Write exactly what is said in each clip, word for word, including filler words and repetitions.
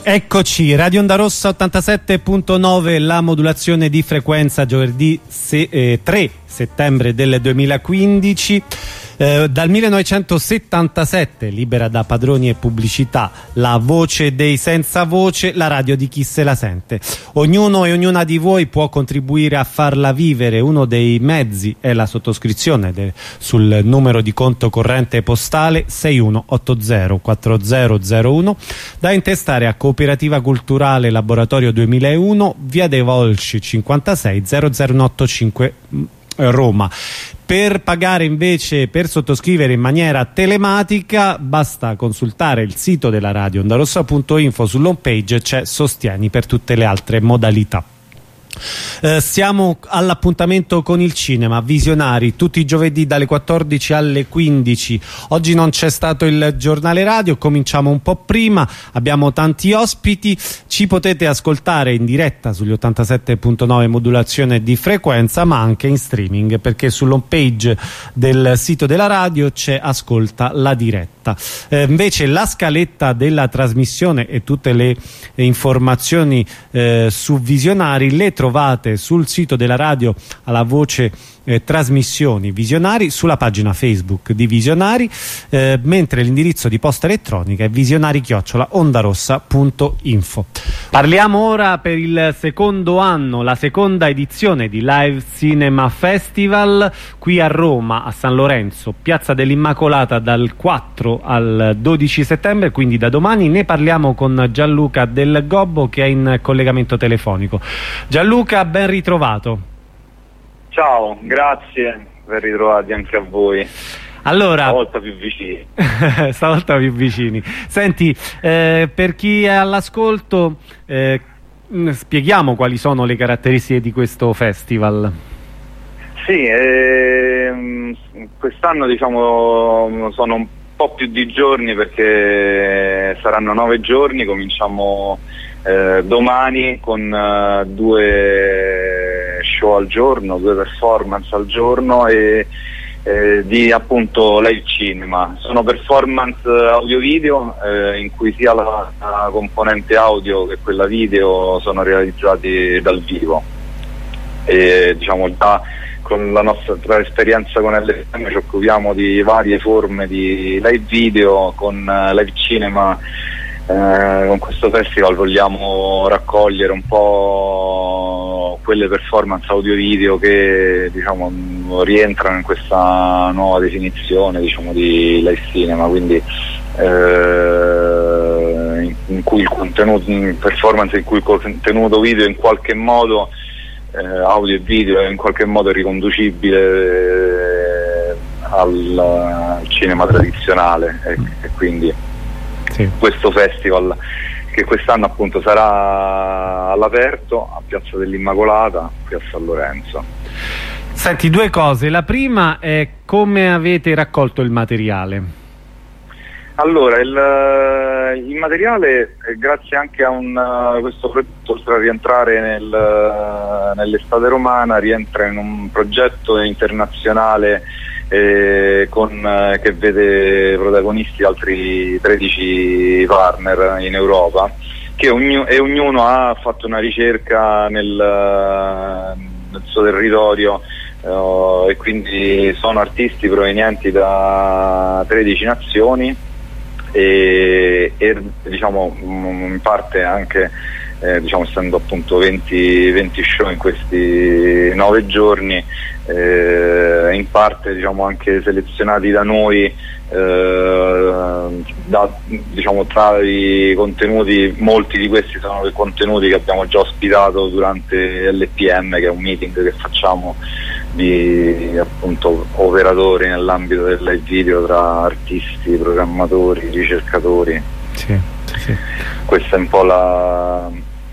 Eccoci, Radio Onda Rossa ottantasette punto nove, la modulazione di frequenza, giovedì se, eh, tre settembre del duemilaquindici. Eh, dal millenovecentosettantasette, libera da padroni e pubblicità, la voce dei senza voce, la radio di chi se la sente. Ognuno e ognuna di voi può contribuire a farla vivere. Uno dei mezzi è la sottoscrizione de, sul numero di conto corrente postale sei uno otto zero quattro zero zero uno, da intestare a Cooperativa Culturale Laboratorio duemilauno, via dei Volsci cinquantasei, zero zero ottantacinque Roma. Per pagare invece, per sottoscrivere in maniera telematica, basta consultare il sito della radio ondarossa punto info. Sull'home page c'è Sostieni per tutte le altre modalità. Eh, siamo all'appuntamento con il cinema, Visionari, tutti i giovedì dalle quattordici alle quindici. Oggi non c'è stato il giornale radio, cominciamo un po' prima, abbiamo tanti ospiti, ci potete ascoltare in diretta sugli ottantasette punto nove modulazione di frequenza, ma anche in streaming, perché sull'home page del sito della radio c'è Ascolta la diretta. Eh, invece la scaletta della trasmissione e tutte le eh, informazioni eh, su Visionari le trovate sul sito della radio alla voce eh, trasmissioni Visionari, sulla pagina Facebook di Visionari, eh, mentre l'indirizzo di posta elettronica è visionari chiocciola ondarossa punto info. Parliamo ora per il secondo anno, la seconda edizione di Live Cinema Festival qui a Roma, a San Lorenzo, Piazza dell'Immacolata, dal quattro al dodici settembre, quindi da domani. Ne parliamo con Gianluca Del Gobbo, che è in collegamento telefonico. Gianluca, ben ritrovato. Ciao, grazie, ben ritrovati anche a voi. Allora, stavolta più vicini. stavolta più vicini. Senti, eh, per chi è all'ascolto, eh, spieghiamo quali sono le caratteristiche di questo festival. Sì, ehm, quest'anno diciamo sono un po' più di giorni, perché saranno nove giorni. Cominciamo eh, domani con uh, due show al giorno, due performance al giorno e eh, di appunto live cinema. Sono performance audio-video eh, in cui sia la, la componente audio che quella video sono realizzati dal vivo. E diciamo già con la nostra esperienza con L F M ci occupiamo di varie forme di live video. Con uh, live cinema, eh, con questo festival vogliamo raccogliere un po' quelle performance audio video che diciamo rientrano in questa nuova definizione, diciamo, di live cinema, quindi eh, in, in cui il contenuto, in performance in cui il contenuto video in qualche modo Eh, audio e video è in qualche modo riconducibile eh, al, al cinema tradizionale e, e quindi sì. Questo festival, che quest'anno appunto sarà all'aperto a Piazza dell'Immacolata, qui a San Lorenzo. Senti, due cose. La prima è come avete raccolto il materiale. Allora, il, il materiale, grazie anche a un, questo progetto, oltre a rientrare nel, nell'estate romana, rientra in un progetto internazionale eh, con, che vede protagonisti altri tredici partner in Europa, che ognu, e ognuno ha fatto una ricerca nel, nel suo territorio. Uh, e quindi sono artisti provenienti da tredici nazioni e, e diciamo in parte anche eh, diciamo essendo appunto venti, venti show in questi nove giorni, eh, in parte diciamo anche selezionati da noi, eh, da, diciamo tra i contenuti. Molti di questi sono i contenuti che abbiamo già ospitato durante L P M, che è un meeting che facciamo di appunto operatori nell'ambito del live video tra artisti, programmatori, ricercatori. Sì, sì. Questa è un po' la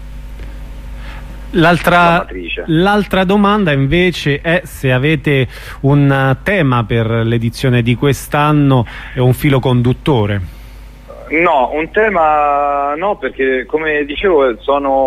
L'altra, l'altra domanda invece è se avete un tema per l'edizione di quest'anno e un filo conduttore. No, un tema no, perché come dicevo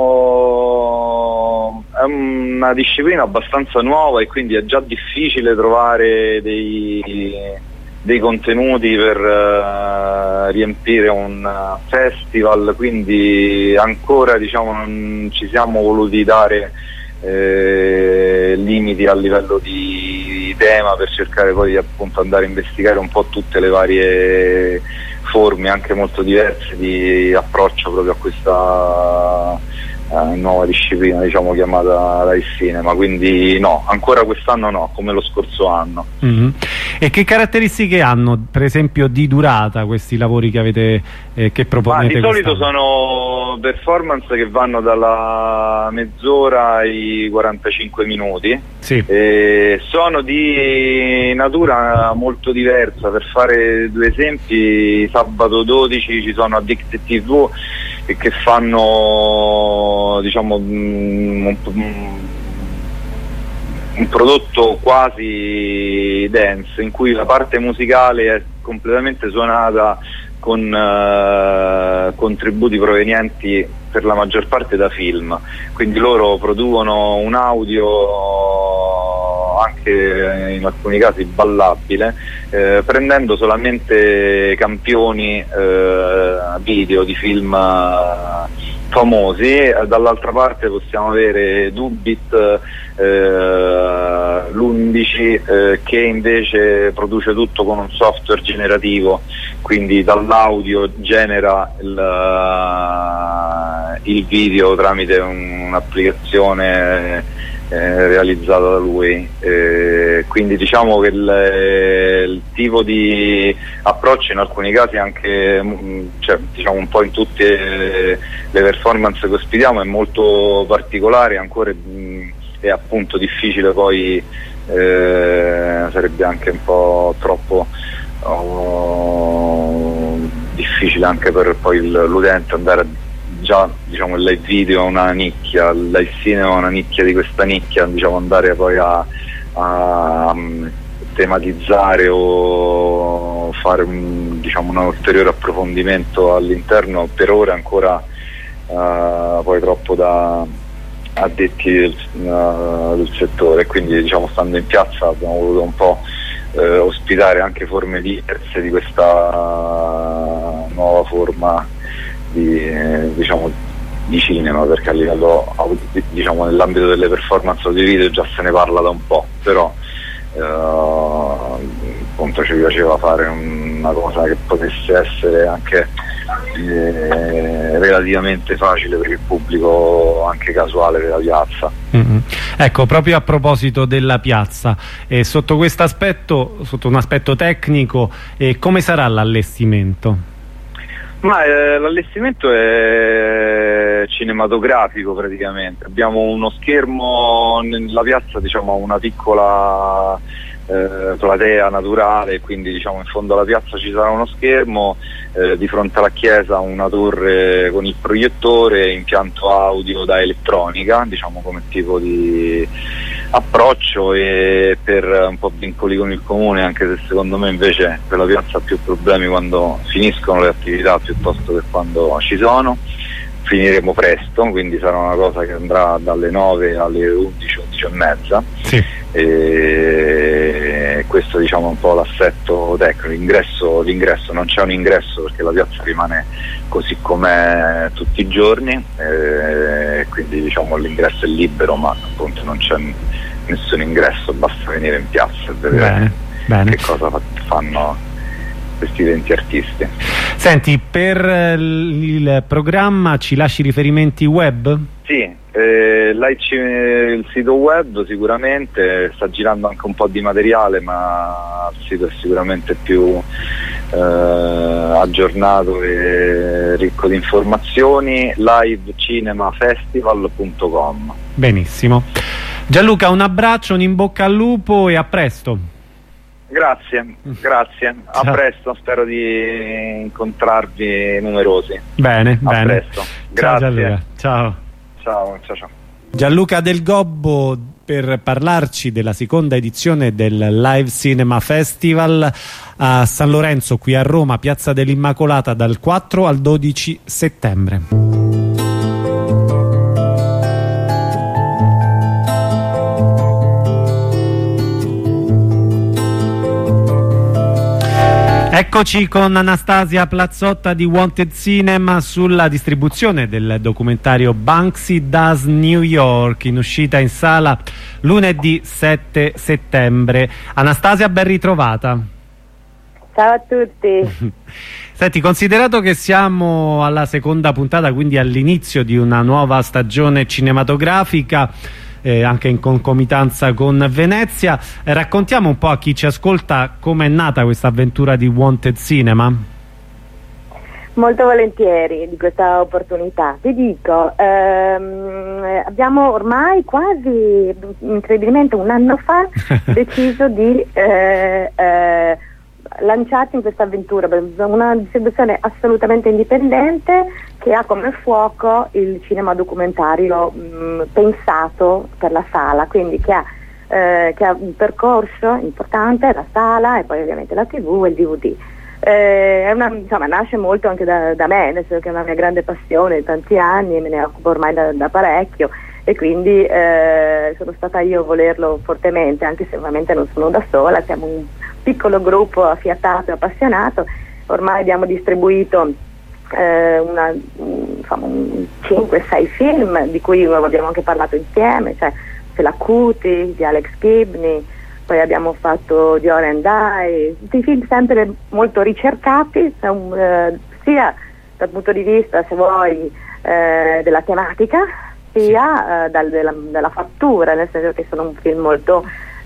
sono è una disciplina abbastanza nuova e quindi è già difficile trovare dei, dei contenuti per uh, riempire un uh, festival, quindi ancora diciamo non ci siamo voluti dare eh, limiti a livello di tema per cercare poi di appunto andare a investigare un po' tutte le varie forme anche molto diverse di approccio proprio a questa uh, nuova disciplina, diciamo, chiamata live cinema. Quindi no, ancora quest'anno no, come lo scorso anno. Mm-hmm. E che caratteristiche hanno, per esempio, di durata questi lavori che avete eh, che proponete? Ma di solito quest'anno? Sono performance che vanno dalla mezz'ora ai quarantacinque minuti. Sì. E sono di natura molto diversa. Per fare due esempi, sabato dodici ci sono Addicted T V che fanno, diciamo, un, un prodotto quasi dance in cui la parte musicale è completamente suonata con uh, contributi provenienti per la maggior parte da film, quindi loro producono un audio anche in alcuni casi ballabile, eh, prendendo solamente campioni eh, video di film eh, famosi. Dall'altra parte possiamo avere Dubit, eh, l'undici, eh, che invece produce tutto con un software generativo, quindi dall'audio genera il, il video tramite un'applicazione eh, realizzata da lui. Eh, quindi diciamo che il, il tipo di approccio in alcuni casi anche, cioè, diciamo un po' in tutte le performance che ospitiamo, è molto particolare, ancora mh, è appunto difficile poi, eh, sarebbe anche un po' troppo oh, difficile anche per poi l'utente andare a, già diciamo il live video è una nicchia, il live cinema è una nicchia di questa nicchia, diciamo andare poi a, a tematizzare o fare un, diciamo, un ulteriore approfondimento all'interno, per ora ancora uh, poi troppo da addetti del, uh, del settore. Quindi diciamo, stando in piazza abbiamo voluto un po' eh, ospitare anche forme diverse di questa nuova forma di, eh, diciamo, di cinema, perché a livello, diciamo, nell'ambito delle performance audio video già se ne parla da un po', però eh, appunto ci piaceva fare una cosa che potesse essere anche eh, relativamente facile per il pubblico anche casuale della piazza. Mm-hmm. Ecco, proprio a proposito della piazza, eh, sotto questo aspetto, sotto un aspetto tecnico, eh, come sarà l'allestimento? Ma eh, l'allestimento è cinematografico praticamente. Abbiamo uno schermo nella piazza, diciamo una piccola eh, platea naturale, quindi diciamo in fondo alla piazza ci sarà uno schermo, eh, di fronte alla chiesa una torre con il proiettore, impianto audio da elettronica, diciamo come tipo di approccio, e per un po' vincoli con il comune, anche se secondo me invece per la piazza ha più problemi quando finiscono le attività piuttosto che quando ci sono. Finiremo presto, quindi sarà una cosa che andrà dalle nove alle undici, undici e mezza. Sì. E questo diciamo è un po' l'assetto tecnico. L'ingresso, l'ingresso non c'è un ingresso perché la piazza rimane così com'è tutti i giorni, e quindi diciamo l'ingresso è libero, ma appunto non c'è nessun ingresso, basta venire in piazza e vedere bene, bene. che cosa fanno questi venti artisti. Senti, per il programma ci lasci riferimenti web? Sì, eh, là il sito web sicuramente, sta girando anche un po' di materiale, ma il sito è sicuramente più eh, aggiornato e ricco di informazioni, live cinema festival punto com. Benissimo. Gianluca, un abbraccio, un in bocca al lupo e a presto. Grazie, grazie, a Ciao. presto, spero di incontrarvi numerosi. Bene, a bene. presto. Grazie. Ciao Gianluca. Ciao. Ciao, ciao, ciao. Gianluca Del Gobbo per parlarci della seconda edizione del Live Cinema Festival a San Lorenzo, qui a Roma, Piazza dell'Immacolata, dal quattro al dodici settembre. Eccoci con Anastasia Plazzotta di Wanted Cinema sulla distribuzione del documentario Banksy Does New York, in uscita in sala lunedì sette settembre. Anastasia, ben ritrovata. Ciao a tutti. Senti, considerato che siamo alla seconda puntata, quindi all'inizio di una nuova stagione cinematografica, Eh, anche in concomitanza con Venezia, eh, raccontiamo un po' a chi ci ascolta come è nata questa avventura di Wanted Cinema. Molto volentieri di questa opportunità. Ti dico, ehm, abbiamo ormai quasi, incredibilmente un anno fa, deciso di eh, eh, lanciarci in questa avventura, una distribuzione assolutamente indipendente che ha come fuoco il cinema documentario mh, pensato per la sala, quindi che ha, eh, che ha un percorso importante, la sala e poi ovviamente la tivù e il D V D. Eh, è una, insomma, nasce molto anche da, da me, nel senso che è una mia grande passione di tanti anni e me ne occupo ormai da, da parecchio, e quindi eh, sono stata io a volerlo fortemente, anche se ovviamente non sono da sola, siamo un piccolo gruppo affiatato e appassionato. Ormai abbiamo distribuito eh, una, insomma, cinque sei film di cui abbiamo anche parlato insieme, cioè c'è La Cutie di Alex Gibney, poi abbiamo fatto Dior and I, tutti film sempre molto ricercati, eh, sia dal punto di vista, se vuoi, eh, della tematica, sia eh, dal, della, della fattura, nel senso che sono un film molto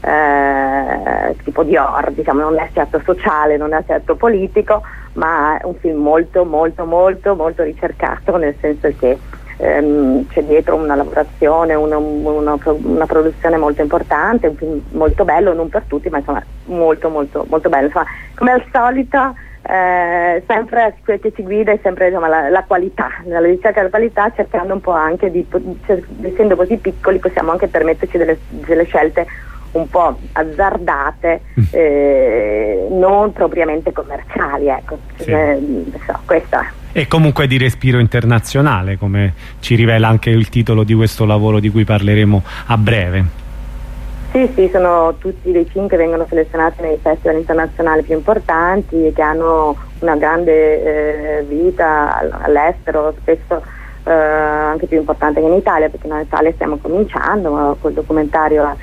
eh, tipo Dior, diciamo, non è certo sociale, non è certo politico, ma è un film molto molto molto molto ricercato, nel senso che ehm, c'è dietro una lavorazione, una, una, una produzione molto importante, un film molto bello, non per tutti, ma insomma molto molto molto bello. Insomma, come al solito, Eh, sempre quel che ci guida è sempre, insomma, la, la qualità, la ricerca della qualità, cercando un po' anche di, essendo così piccoli, possiamo anche permetterci delle, delle scelte un po' azzardate, eh, non propriamente commerciali, ecco. Sì. Eh, so, questo è. E comunque di respiro internazionale, come ci rivela anche il titolo di questo lavoro di cui parleremo a breve. Sì, sì, sono tutti dei film che vengono selezionati nei festival internazionali più importanti e che hanno una grande eh, vita all'estero, spesso eh, anche più importante che in Italia, perché noi in Italia stiamo cominciando, ma col documentario a,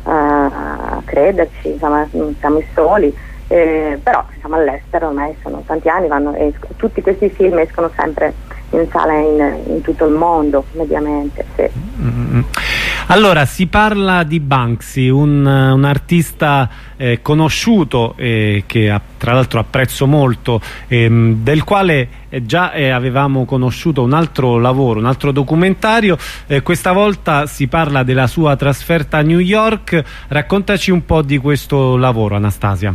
a crederci, insomma, non siamo i soli, eh, però insomma, all'estero ormai sono tanti anni, vanno, escono, tutti questi film escono sempre in sala in, in tutto il mondo, mediamente, sì. Mm-hmm. Allora, si parla di Banksy, un, un artista eh, conosciuto, eh, che a, tra l'altro apprezzo molto, ehm, del quale eh, già eh, avevamo conosciuto un altro lavoro, un altro documentario. Eh, questa volta si parla della sua trasferta a New York. Raccontaci un po' di questo lavoro, Anastasia.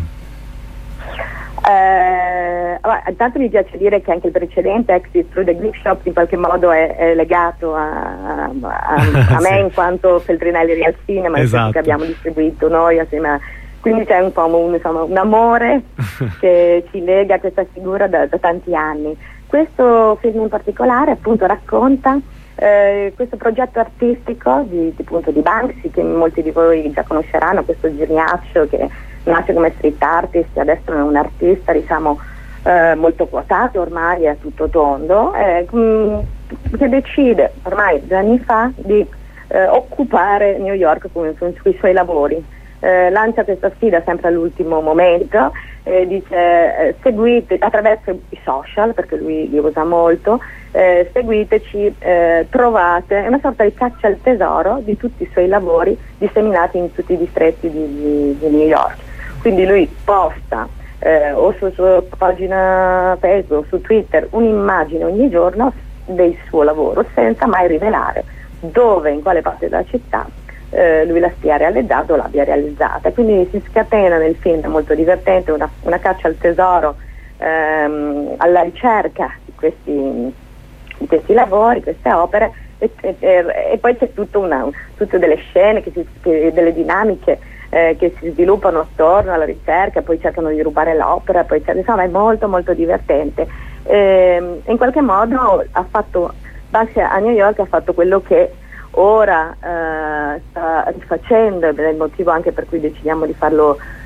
Eh, allora, intanto mi piace dire che anche il precedente, Exit Through the Gift Shop, in qualche modo è, è legato a, a, a me, sì, in quanto Feltrinelli Real Cinema, esatto, che abbiamo distribuito noi assieme a, quindi c'è un po' un, insomma, un amore che ci lega a questa figura da, da tanti anni. Questo film in particolare appunto racconta eh, questo progetto artistico di, di, appunto, di Banksy, che molti di voi già conosceranno, questo geniaccio che nasce come street artist, adesso è un artista, diciamo, eh, molto quotato ormai, è tutto tondo, eh, mh, che decide ormai due anni fa di eh, occupare New York con, con, con i suoi lavori. Eh, lancia questa sfida sempre all'ultimo momento, eh, dice eh, seguite attraverso i social, perché lui li usa molto, eh, seguiteci, eh, trovate, è una sorta di caccia al tesoro di tutti i suoi lavori disseminati in tutti i distretti di, di, di New York. Quindi lui posta eh, o sulla sua pagina Facebook, su Twitter, un'immagine ogni giorno del suo lavoro, senza mai rivelare dove, in quale parte della città eh, lui la stia realizzando o l'abbia realizzata. Quindi si scatena nel film, è molto divertente, una, una caccia al tesoro, ehm, alla ricerca di questi, di questi lavori, queste opere, e, e, e poi c'è tutto una, tutte delle scene, che si, che, delle dinamiche Eh, che si sviluppano attorno alla ricerca, poi cercano di rubare l'opera, poi insomma è molto molto divertente. E, in qualche modo ha fatto, Banksy a New York ha fatto quello che ora eh, sta rifacendo, ed è il motivo anche per cui decidiamo di farlo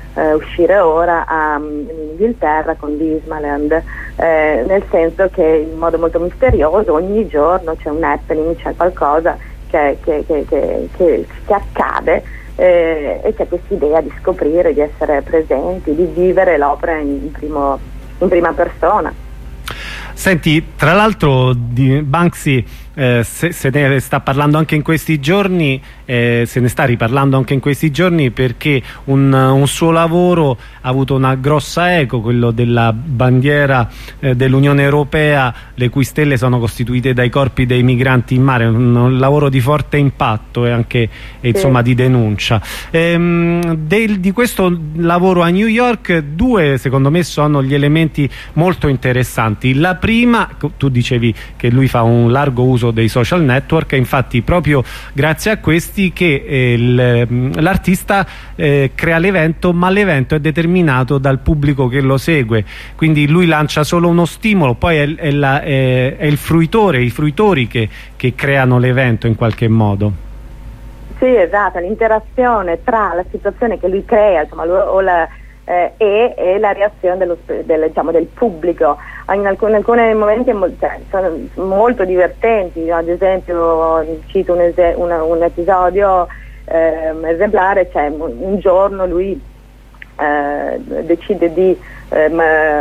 eh, uscire ora a, in Inghilterra con Dismaland, eh, nel senso che in modo molto misterioso ogni giorno c'è un happening, c'è qualcosa che, che, che, che, che, che accade, eh, e c'è questa idea di scoprire, di essere presenti, di vivere l'opera in, in, primo, in prima persona. Senti, tra l'altro di Banksy eh, se, se ne sta parlando anche in questi giorni, eh, se ne sta riparlando anche in questi giorni, perché un, un suo lavoro ha avuto una grossa eco, quello della bandiera eh, dell'Unione Europea, le cui stelle sono costituite dai corpi dei migranti in mare, un, un lavoro di forte impatto e anche eh, insomma, di denuncia. Ehm, del, di questo lavoro a New York, due secondo me sono gli elementi molto interessanti. La prima, tu dicevi che lui fa un largo uso dei social network, e infatti proprio grazie a questi che eh, l'artista eh, crea l'evento, ma l'evento è determinato dal pubblico che lo segue, quindi lui lancia solo uno stimolo, poi è, è, la, è, è il fruitore, i fruitori che, che creano l'evento in qualche modo. Sì, esatto, l'interazione tra la situazione che lui crea, insomma, o la, eh, e, e la reazione dello, del, diciamo, del pubblico. In alcuni, in alcuni momenti cioè, sono molto divertenti, ad esempio cito un, es una, un episodio eh, esemplare, cioè un giorno lui eh, decide di eh,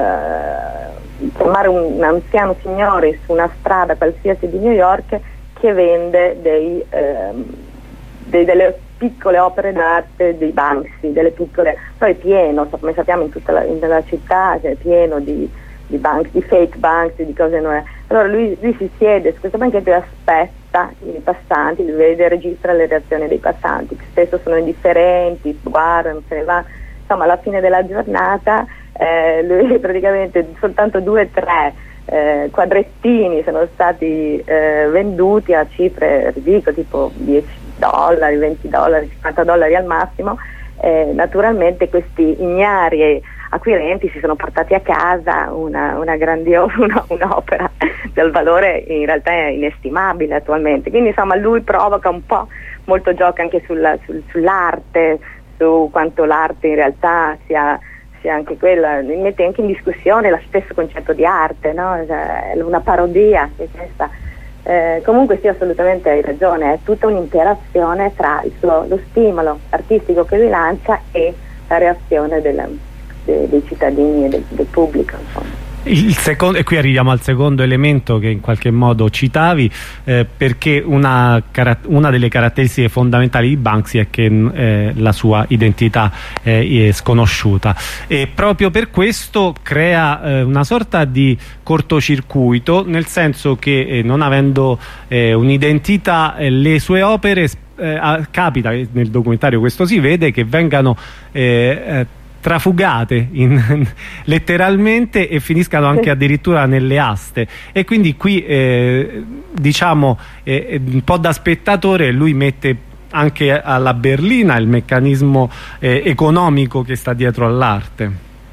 fermare un, un anziano signore su una strada qualsiasi di New York che vende dei, eh, dei, delle piccole opere d'arte, dei Banksy, delle piccole, poi è pieno, come sappiamo in tutta la, in la città, cioè, è pieno di di bank, di fake banks, di cose non è. Allora lui, lui si siede su questo banchetto e aspetta i passanti, vede, registra le reazioni dei passanti, che spesso sono indifferenti, guardano, se ne va. Insomma, alla fine della giornata eh, lui praticamente soltanto due o tre eh, quadrettini sono stati eh, venduti a cifre ridicole, tipo dieci dollari, venti dollari, cinquanta dollari al massimo. Eh, naturalmente questi ignari acquirenti si sono portati a casa una, una grandiosa una, un'opera del valore in realtà inestimabile attualmente. Quindi insomma lui provoca un po', molto gioca anche sulla, sul, sull'arte, su quanto l'arte in realtà sia, sia anche quella, mette anche in discussione lo stesso concetto di arte, no? Cioè, una parodia che questa. Eh, comunque sì, assolutamente hai ragione, è tutta un'interazione tra il suo, lo stimolo artistico che lui lancia e la reazione del, de, dei cittadini e del, del pubblico, insomma. Il secondo, e qui arriviamo al secondo elemento che in qualche modo citavi, eh, perché una, una delle caratteristiche fondamentali di Banksy è che eh, la sua identità eh, è sconosciuta, e proprio per questo crea eh, una sorta di cortocircuito, nel senso che eh, non avendo eh, un'identità, eh, le sue opere eh, capita, nel documentario questo si vede, che vengano eh, eh, trafugate in, letteralmente, e finiscano anche addirittura nelle aste, e quindi qui eh, diciamo eh, un po' da spettatore lui mette anche alla berlina il meccanismo eh, economico che sta dietro all'arte.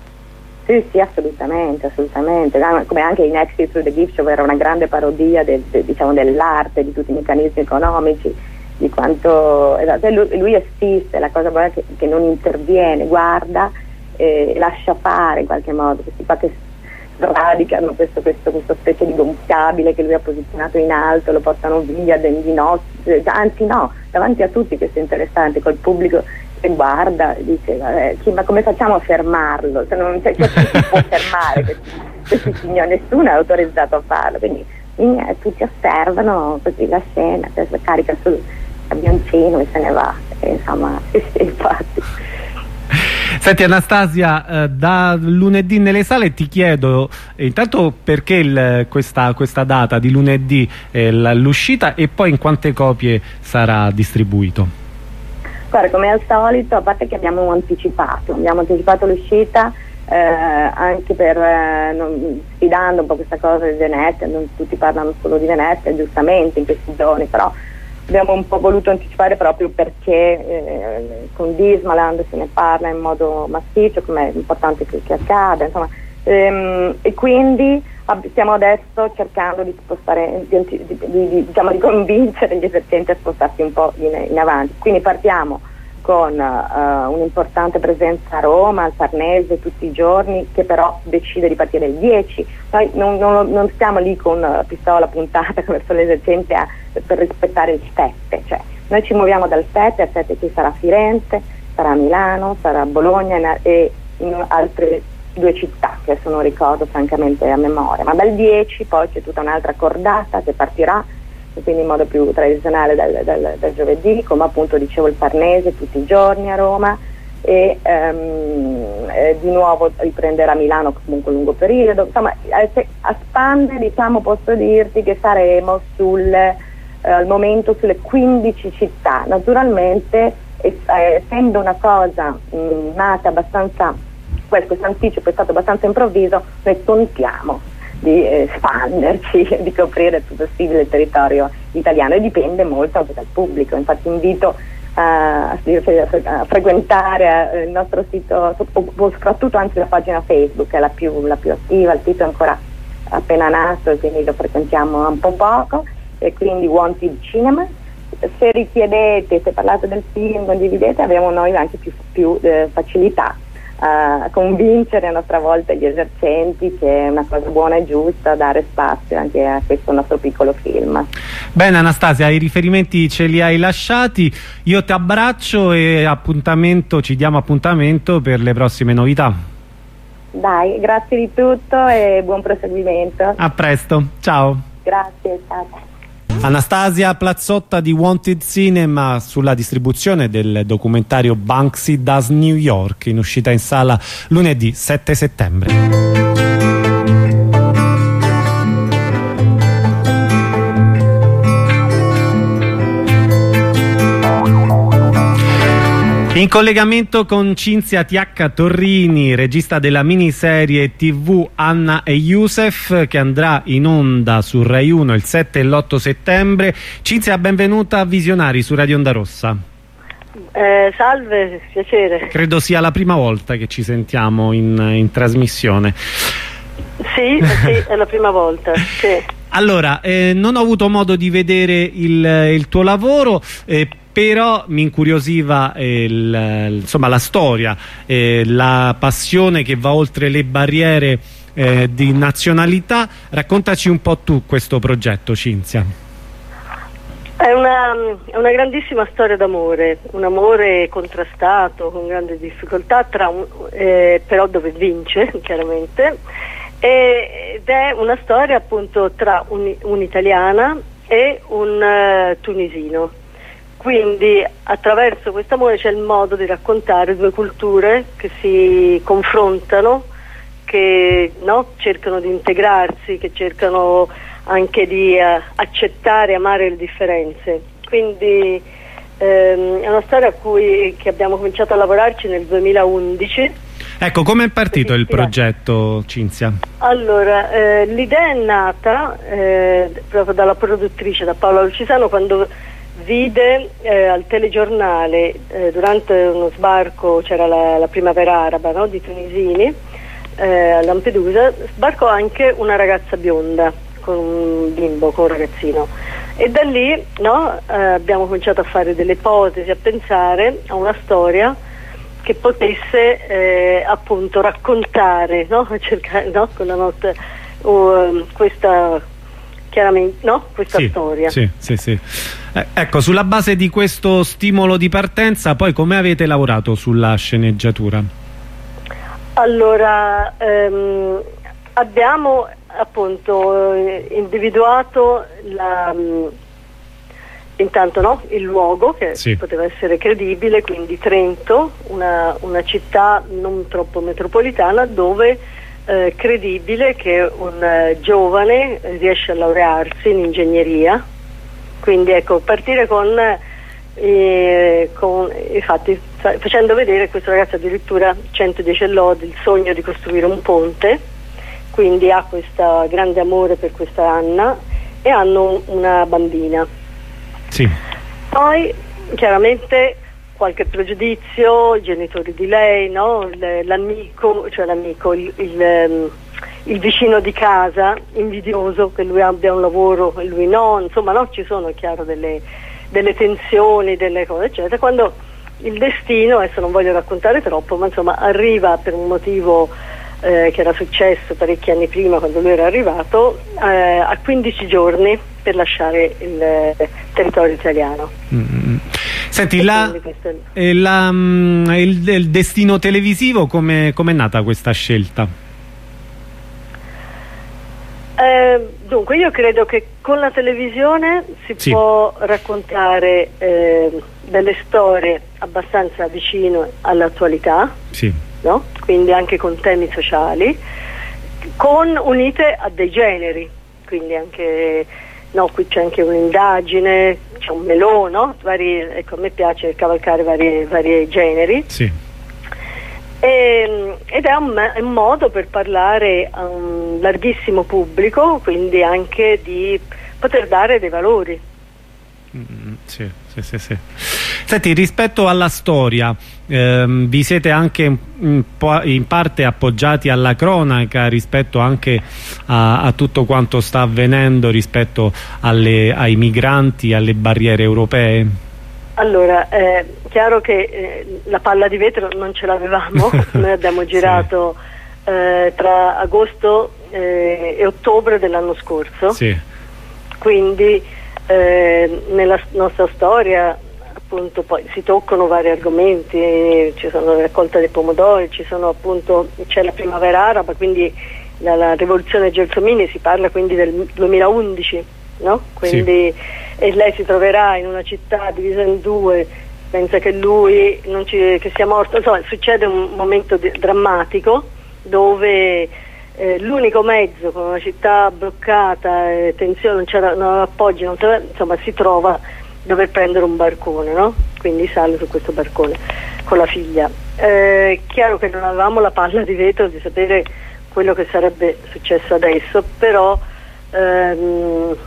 Sì, sì, assolutamente, assolutamente, come anche in Exit through the Gift Shop era una grande parodia del, de, diciamo, dell'arte, di tutti i meccanismi economici, di quanto esatto, lui, lui assiste, la cosa buona è che, che non interviene, guarda e eh, lascia fare in qualche modo, questi qua che sradicano questo, questo, questo specie di gonfiabile che lui ha posizionato in alto, lo portano via di notte, anzi no, davanti a tutti, questo è interessante, col pubblico che guarda e dice vabbè, ma come facciamo a fermarlo? Se non c'è chi può fermare questi, questi signori, nessuno è autorizzato a farlo, quindi eh, tutti osservano così la scena, cioè, carica sul avvioncino e se ne va, e, insomma, sì, sì, infatti. Senti Anastasia, eh, da lunedì nelle sale ti chiedo eh, intanto perché il, questa, questa data di lunedì eh, l'uscita, e poi in quante copie sarà distribuito? Guarda, come al solito, a parte che abbiamo anticipato, abbiamo anticipato l'uscita eh, anche per eh, non, sfidando un po' questa cosa di Venezia, non tutti parlano solo di Venezia, giustamente in questi giorni, però abbiamo un po' voluto anticipare proprio perché eh, con Dismaland se ne parla in modo massiccio, come è importante che, che accada, insomma, ehm, e quindi stiamo adesso cercando di spostare, di, di, di, diciamo, di convincere gli esercenti a spostarsi un po' in, in avanti, quindi partiamo con uh, un'importante presenza a Roma, al Farnese tutti i giorni, che però decide di partire il dieci. Noi non, non, non stiamo lì con la pistola puntata verso l'esercente a, per rispettare il sette, cioè noi ci muoviamo dal sette, al sette ci sarà Firenze, sarà Milano, sarà Bologna e in altre due città che adesso non ricordo francamente a memoria, ma dal dieci poi c'è tutta un'altra cordata che partirà, quindi in modo più tradizionale dal, dal, dal giovedì, come appunto dicevo il Farnese tutti i giorni a Roma e um, eh, di nuovo riprenderà Milano comunque lungo periodo, insomma a spande diciamo posso dirti che saremo sul, eh, al momento sulle quindici città. Naturalmente eh, essendo una cosa mh, nata abbastanza, questo anticipo è stato abbastanza improvviso, noi contiamo di espanderci, di coprire il più possibile il territorio italiano e dipende molto anche dal pubblico. Infatti invito a, a frequentare il nostro sito, soprattutto anche la pagina Facebook, che è la più, la più attiva, il sito è ancora appena nato e quindi lo frequentiamo un po' poco, e quindi Wanted Cinema. Se richiedete, se parlate del film, condividete, abbiamo noi anche più, più eh, facilità a convincere a nostra volta gli esercenti che è una cosa buona e giusta dare spazio anche a questo nostro piccolo film. Bene Anastasia, i riferimenti ce li hai lasciati, io ti abbraccio e appuntamento, ci diamo appuntamento per le prossime novità. Dai, grazie di tutto e buon proseguimento. A presto, ciao. Grazie, ciao. Anastasia Plazzotta di Wanted Cinema sulla distribuzione del documentario Banksy Does New York, in uscita in sala lunedì sette settembre. In collegamento con Cinzia T H Torrini, regista della miniserie tivù Anna e Youssef, che andrà in onda su Rai uno il sette e l'otto settembre. Cinzia, benvenuta a Visionari su Radio Onda Rossa. Eh, salve, piacere. Credo sia la prima volta che ci sentiamo in, in trasmissione. Sì, sì, è la prima volta, sì. Allora, eh, non ho avuto modo di vedere il, il tuo lavoro, eh, però mi incuriosiva eh, il, insomma, la storia, eh, la passione che va oltre le barriere eh, di nazionalità. Raccontaci un po' tu questo progetto, Cinzia. È una, è una grandissima storia d'amore, un amore contrastato, con grandi difficoltà, tra un, eh, però dove vince, chiaramente, e, ed è una storia appunto tra un'italiana e un uh, tunisino. Quindi attraverso questo amore c'è il modo di raccontare due culture che si confrontano, che no, cercano di integrarsi, che cercano anche di uh, accettare e amare le differenze. Quindi ehm, è una storia a cui che abbiamo cominciato a lavorarci nel duemilaundici. Ecco, come è partito il progetto, Cinzia? Allora, eh, l'idea è nata eh, proprio dalla produttrice, da Paola Lucisano, quando vide eh, al telegiornale eh, durante uno sbarco, c'era la, la primavera araba, no, di tunisini eh, a Lampedusa, sbarcò anche una ragazza bionda con un bimbo, con un ragazzino, e da lì no, eh, abbiamo cominciato a fare delle ipotesi, a pensare a una storia che potesse eh, appunto raccontare, no, cercare, no, con la nostra uh, questa chiaramente no, questa sì, storia. Sì, sì, sì. Eh, ecco, sulla base di questo stimolo di partenza, poi come avete lavorato sulla sceneggiatura? Allora, ehm, abbiamo appunto eh, individuato la, mh, intanto no, il luogo che sì. poteva essere credibile, quindi Trento, una, una città non troppo metropolitana, dove eh, credibile che un eh, giovane riesce a laurearsi in ingegneria. Quindi ecco, partire con, eh, con infatti fa, facendo vedere questo ragazzo addirittura centodieci lodi, il sogno di costruire un ponte, quindi ha questo grande amore per questa Anna e hanno una bambina. Sì. Poi chiaramente qualche pregiudizio, i genitori di lei, no? l'amico, cioè l'amico, il, il, il vicino di casa, invidioso che lui abbia un lavoro e lui no, insomma no, ci sono, è chiaro, delle, delle tensioni, delle cose eccetera. Quando il destino, adesso non voglio raccontare troppo, ma insomma arriva per un motivo eh, che era successo parecchi anni prima, quando lui era arrivato, eh, a quindici giorni per lasciare il eh, territorio italiano. Mm. Senti, la, è... la, mm, il, il destino televisivo, come è nata questa scelta? Eh, dunque, io credo che con la televisione si sì. può raccontare eh, delle storie abbastanza vicine all'attualità, sì. no? Quindi anche con temi sociali, con unite a dei generi, quindi anche, no, qui c'è anche un'indagine, c'è un melò, no? Vari, ecco, a me piace cavalcare vari, vari generi. Sì. E, ed è un, un modo per parlare a un larghissimo pubblico, quindi anche di poter dare dei valori. Mm, sì, sì, sì, sì. Senti, rispetto alla storia, ehm, vi siete anche in, in parte appoggiati alla cronaca rispetto anche a, a tutto quanto sta avvenendo rispetto alle, ai migranti, alle barriere europee? Allora, è eh, chiaro che eh, la palla di vetro non ce l'avevamo, noi abbiamo girato sì. eh, tra agosto eh, e ottobre dell'anno scorso, sì. quindi eh, nella nostra storia appunto poi si toccano vari argomenti, ci sono la raccolta dei pomodori, ci sono appunto, c'è la primavera araba, quindi la, la rivoluzione Gelsomini, si parla quindi del duemilaundici, no? Quindi sì. E lei si troverà in una città divisa in due, pensa che lui non ci, che sia morto, insomma succede un momento di, drammatico dove eh, l'unico mezzo con una città bloccata, eh, tensione, non c'era, non aveva appoggi, non c'era, insomma si trova a dover prendere un barcone, no? Quindi sale su questo barcone con la figlia. Eh, chiaro che non avevamo la palla di vetro di sapere quello che sarebbe successo adesso, però ehm,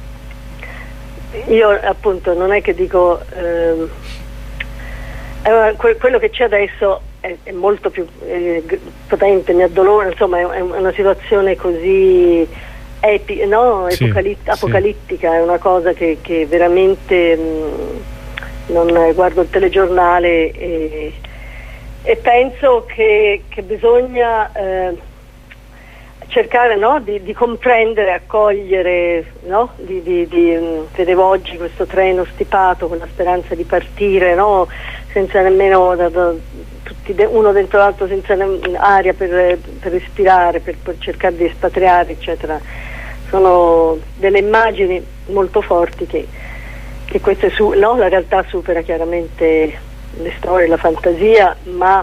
io appunto non è che dico ehm, eh, que quello che c'è adesso è, è molto più eh, potente, mi addolora, insomma è, è una situazione così epi no? Sì, Apocalitt apocalittica, sì. È una cosa che, che veramente mh, non guardo il telegiornale e, e penso che, che bisogna eh, cercare, no, di, di comprendere, accogliere, no? di, di, di, vedevo oggi questo treno stipato con la speranza di partire, no? Senza nemmeno da, da, tutti de uno dentro l'altro, senza aria per, per respirare, per, per cercare di espatriare, eccetera. Sono delle immagini molto forti che, che queste su no? La realtà supera chiaramente le storie, la fantasia, ma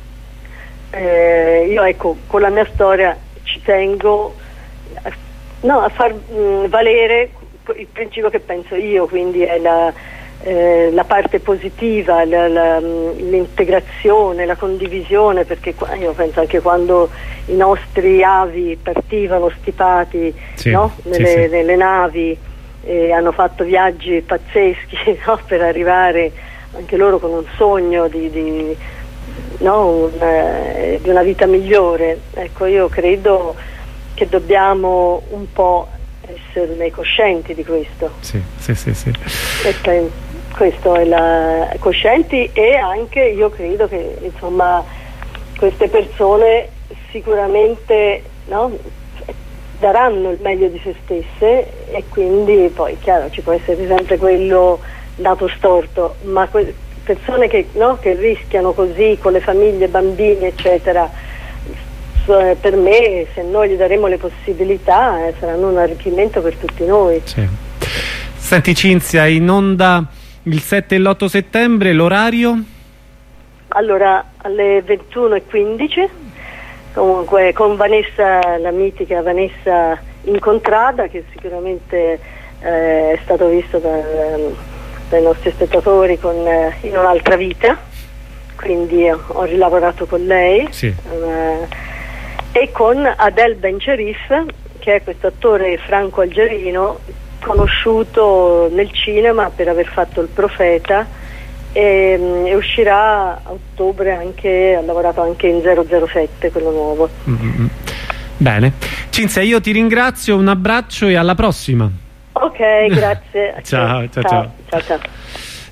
eh, io ecco, con la mia storia ci tengo a, no, a far mh, valere il principio che penso io, quindi è la, eh, la parte positiva, l'integrazione, la, la condivisione, perché qua, io penso anche quando i nostri avi partivano stipati, sì, no? nelle, sì, sì. nelle navi e hanno fatto viaggi pazzeschi, no? Per arrivare anche loro con un sogno di, di No, un, eh, di una vita migliore. Ecco, io credo che dobbiamo un po' esserne coscienti di questo. Sì, sì, sì, sì. E, questo è la coscienti, e anche io credo che insomma queste persone sicuramente, no, daranno il meglio di se stesse, e quindi poi chiaro ci può essere sempre quello dato storto, ma persone che, no, che rischiano così con le famiglie, bambini eccetera, per me se noi gli daremo le possibilità eh, saranno un arricchimento per tutti noi. Sì. Senti Cinzia, in onda il sette e l'otto settembre, l'orario? Allora alle ventuno e quindici, comunque con Vanessa, la mitica Vanessa Incontrada, che sicuramente eh, è stato visto da dai nostri spettatori con eh, In un'altra vita, quindi ho, ho rilavorato con lei, sì. eh, e con Adel Bencherif, che è questo attore franco-algerino conosciuto nel cinema per aver fatto Il Profeta, e, e uscirà a ottobre, anche ha lavorato anche in zero zero sette, quello nuovo. Mm-hmm. Bene, Cinzia, io ti ringrazio, un abbraccio e alla prossima. Ok, grazie. ciao, ciao, ciao, ciao, ciao.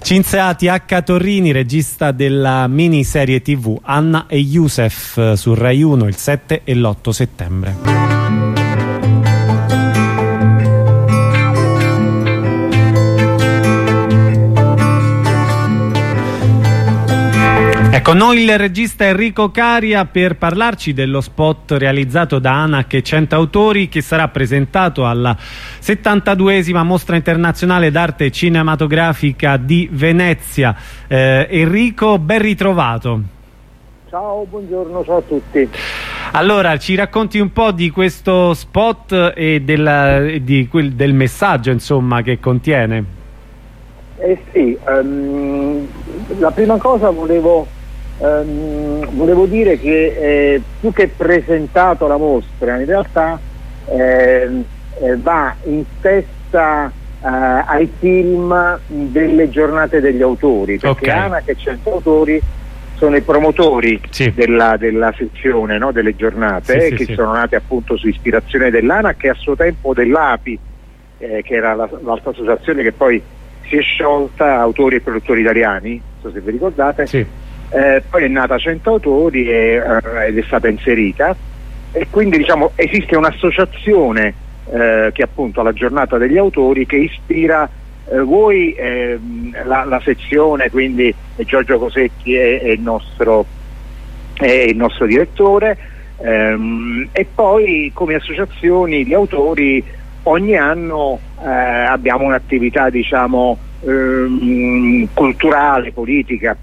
Cinzia T H Torrini, regista della miniserie tivù Anna e Youssef su Rai uno il sette e l'otto settembre. Con noi il regista Enrico Caria per parlarci dello spot realizzato da ANAC e cento autori, che sarà presentato alla settantaduesima Mostra Internazionale d'Arte Cinematografica di Venezia. Eh, Enrico, ben ritrovato. Ciao, buongiorno, ciao a tutti. Allora, ci racconti un po' di questo spot e della, di quel, del messaggio, insomma, che contiene? Eh sì, um, la prima cosa volevo... Um, volevo dire che eh, più che presentato la mostra, in realtà eh, eh, va in testa eh, ai film delle giornate degli autori, perché okay. ANAC e cento autori sono i promotori sì. della, della sezione, no, delle giornate, sì, sì, che sì. sono nate appunto su ispirazione dell'ANAC e a suo tempo dell'API, eh, che era la, l'altra associazione che poi si è sciolta, Autori e Produttori Italiani, non so se vi ricordate. Sì. Eh, poi è nata cento autori e, uh, ed è stata inserita, e quindi diciamo esiste un'associazione eh, che appunto alla giornata degli autori, che ispira eh, voi eh, la, la sezione, quindi Giorgio Cosecchi è, è, il, nostro, è il nostro direttore, ehm, e poi come associazioni di autori ogni anno eh, abbiamo un'attività diciamo ehm, culturale, politica.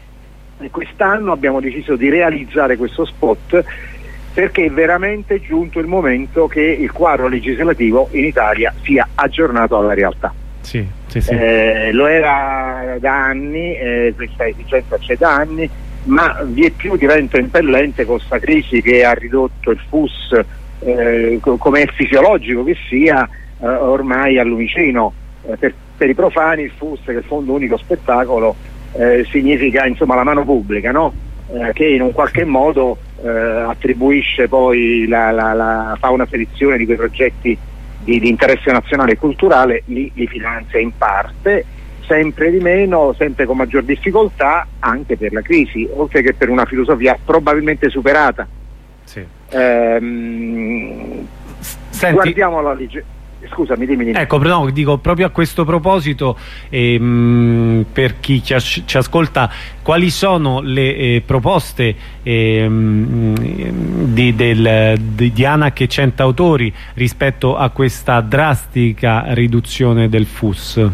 E quest'anno abbiamo deciso di realizzare questo spot perché è veramente giunto il momento che il quadro legislativo in Italia sia aggiornato alla realtà. Sì, sì, sì. Eh, lo era da anni, eh, questa esigenza c'è da anni, ma vie più diventa impellente con questa crisi che ha ridotto il F U S, eh, come è fisiologico che sia, eh, ormai al lumicino. Eh, per, per i profani il F U S, che è il Fondo Unico Spettacolo, Eh, significa insomma la mano pubblica, no? eh, che in un qualche modo eh, attribuisce poi la, la, la, fa una selezione di quei progetti di, di interesse nazionale e culturale, li, li finanzia in parte, sempre di meno, sempre con maggior difficoltà, anche per la crisi, oltre che per una filosofia probabilmente superata. Sì. Ehm, Senti... guardiamo la legge. Scusami, dimmi, dimmi. Ecco, no, dico proprio a questo proposito, ehm, per chi ci, as ci ascolta, quali sono le eh, proposte ehm, di, del, di, di ANAC e cento autori rispetto a questa drastica riduzione del F U S?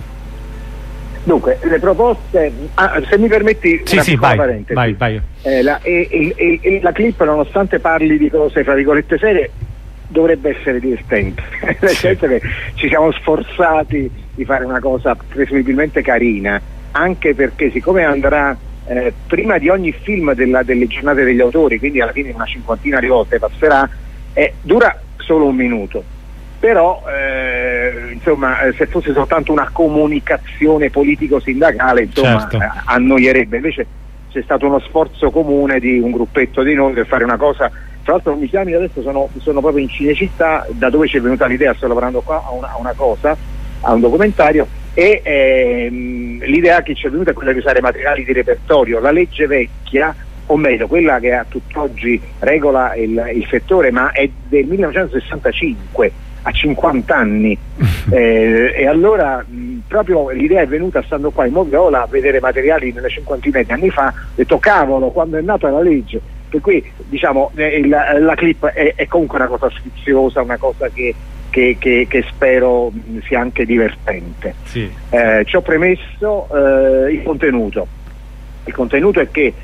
Dunque, le proposte, ah, se mi permetti sì, una sì, piccola vai, parentesi. Vai, vai. Eh, la, e, e, e, la clip, nonostante parli di cose fra virgolette serie, dovrebbe essere divertente, nel senso che ci siamo sforzati di fare una cosa presumibilmente carina, anche perché siccome andrà eh, prima di ogni film della, delle giornate degli autori, quindi alla fine una cinquantina di volte passerà, eh, dura solo un minuto, però eh, insomma se fosse soltanto una comunicazione politico-sindacale insomma certo. eh, annoierebbe. Invece c'è stato uno sforzo comune di un gruppetto di noi per fare una cosa. Tra l'altro mi chiami adesso, sono, sono proprio in Cinecittà, da dove ci è venuta l'idea, sto lavorando qua a una, a una cosa, a un documentario, e ehm, l'idea che ci è venuta è quella di usare materiali di repertorio. La legge vecchia, o meglio quella che a tutt'oggi regola il, il settore, ma è del millenovecentosessantacinque, a cinquanta anni, eh, e allora mh, proprio l'idea è venuta stando qua in Moviola a vedere materiali nelle cinquantina di anni fa, ho detto cavolo, quando è nata la legge. Per cui diciamo eh, il, la clip è, è comunque una cosa sfiziosa, una cosa che, che, che, che spero mh, sia anche divertente. Sì. Eh, ci ho premesso eh, il contenuto. Il contenuto è che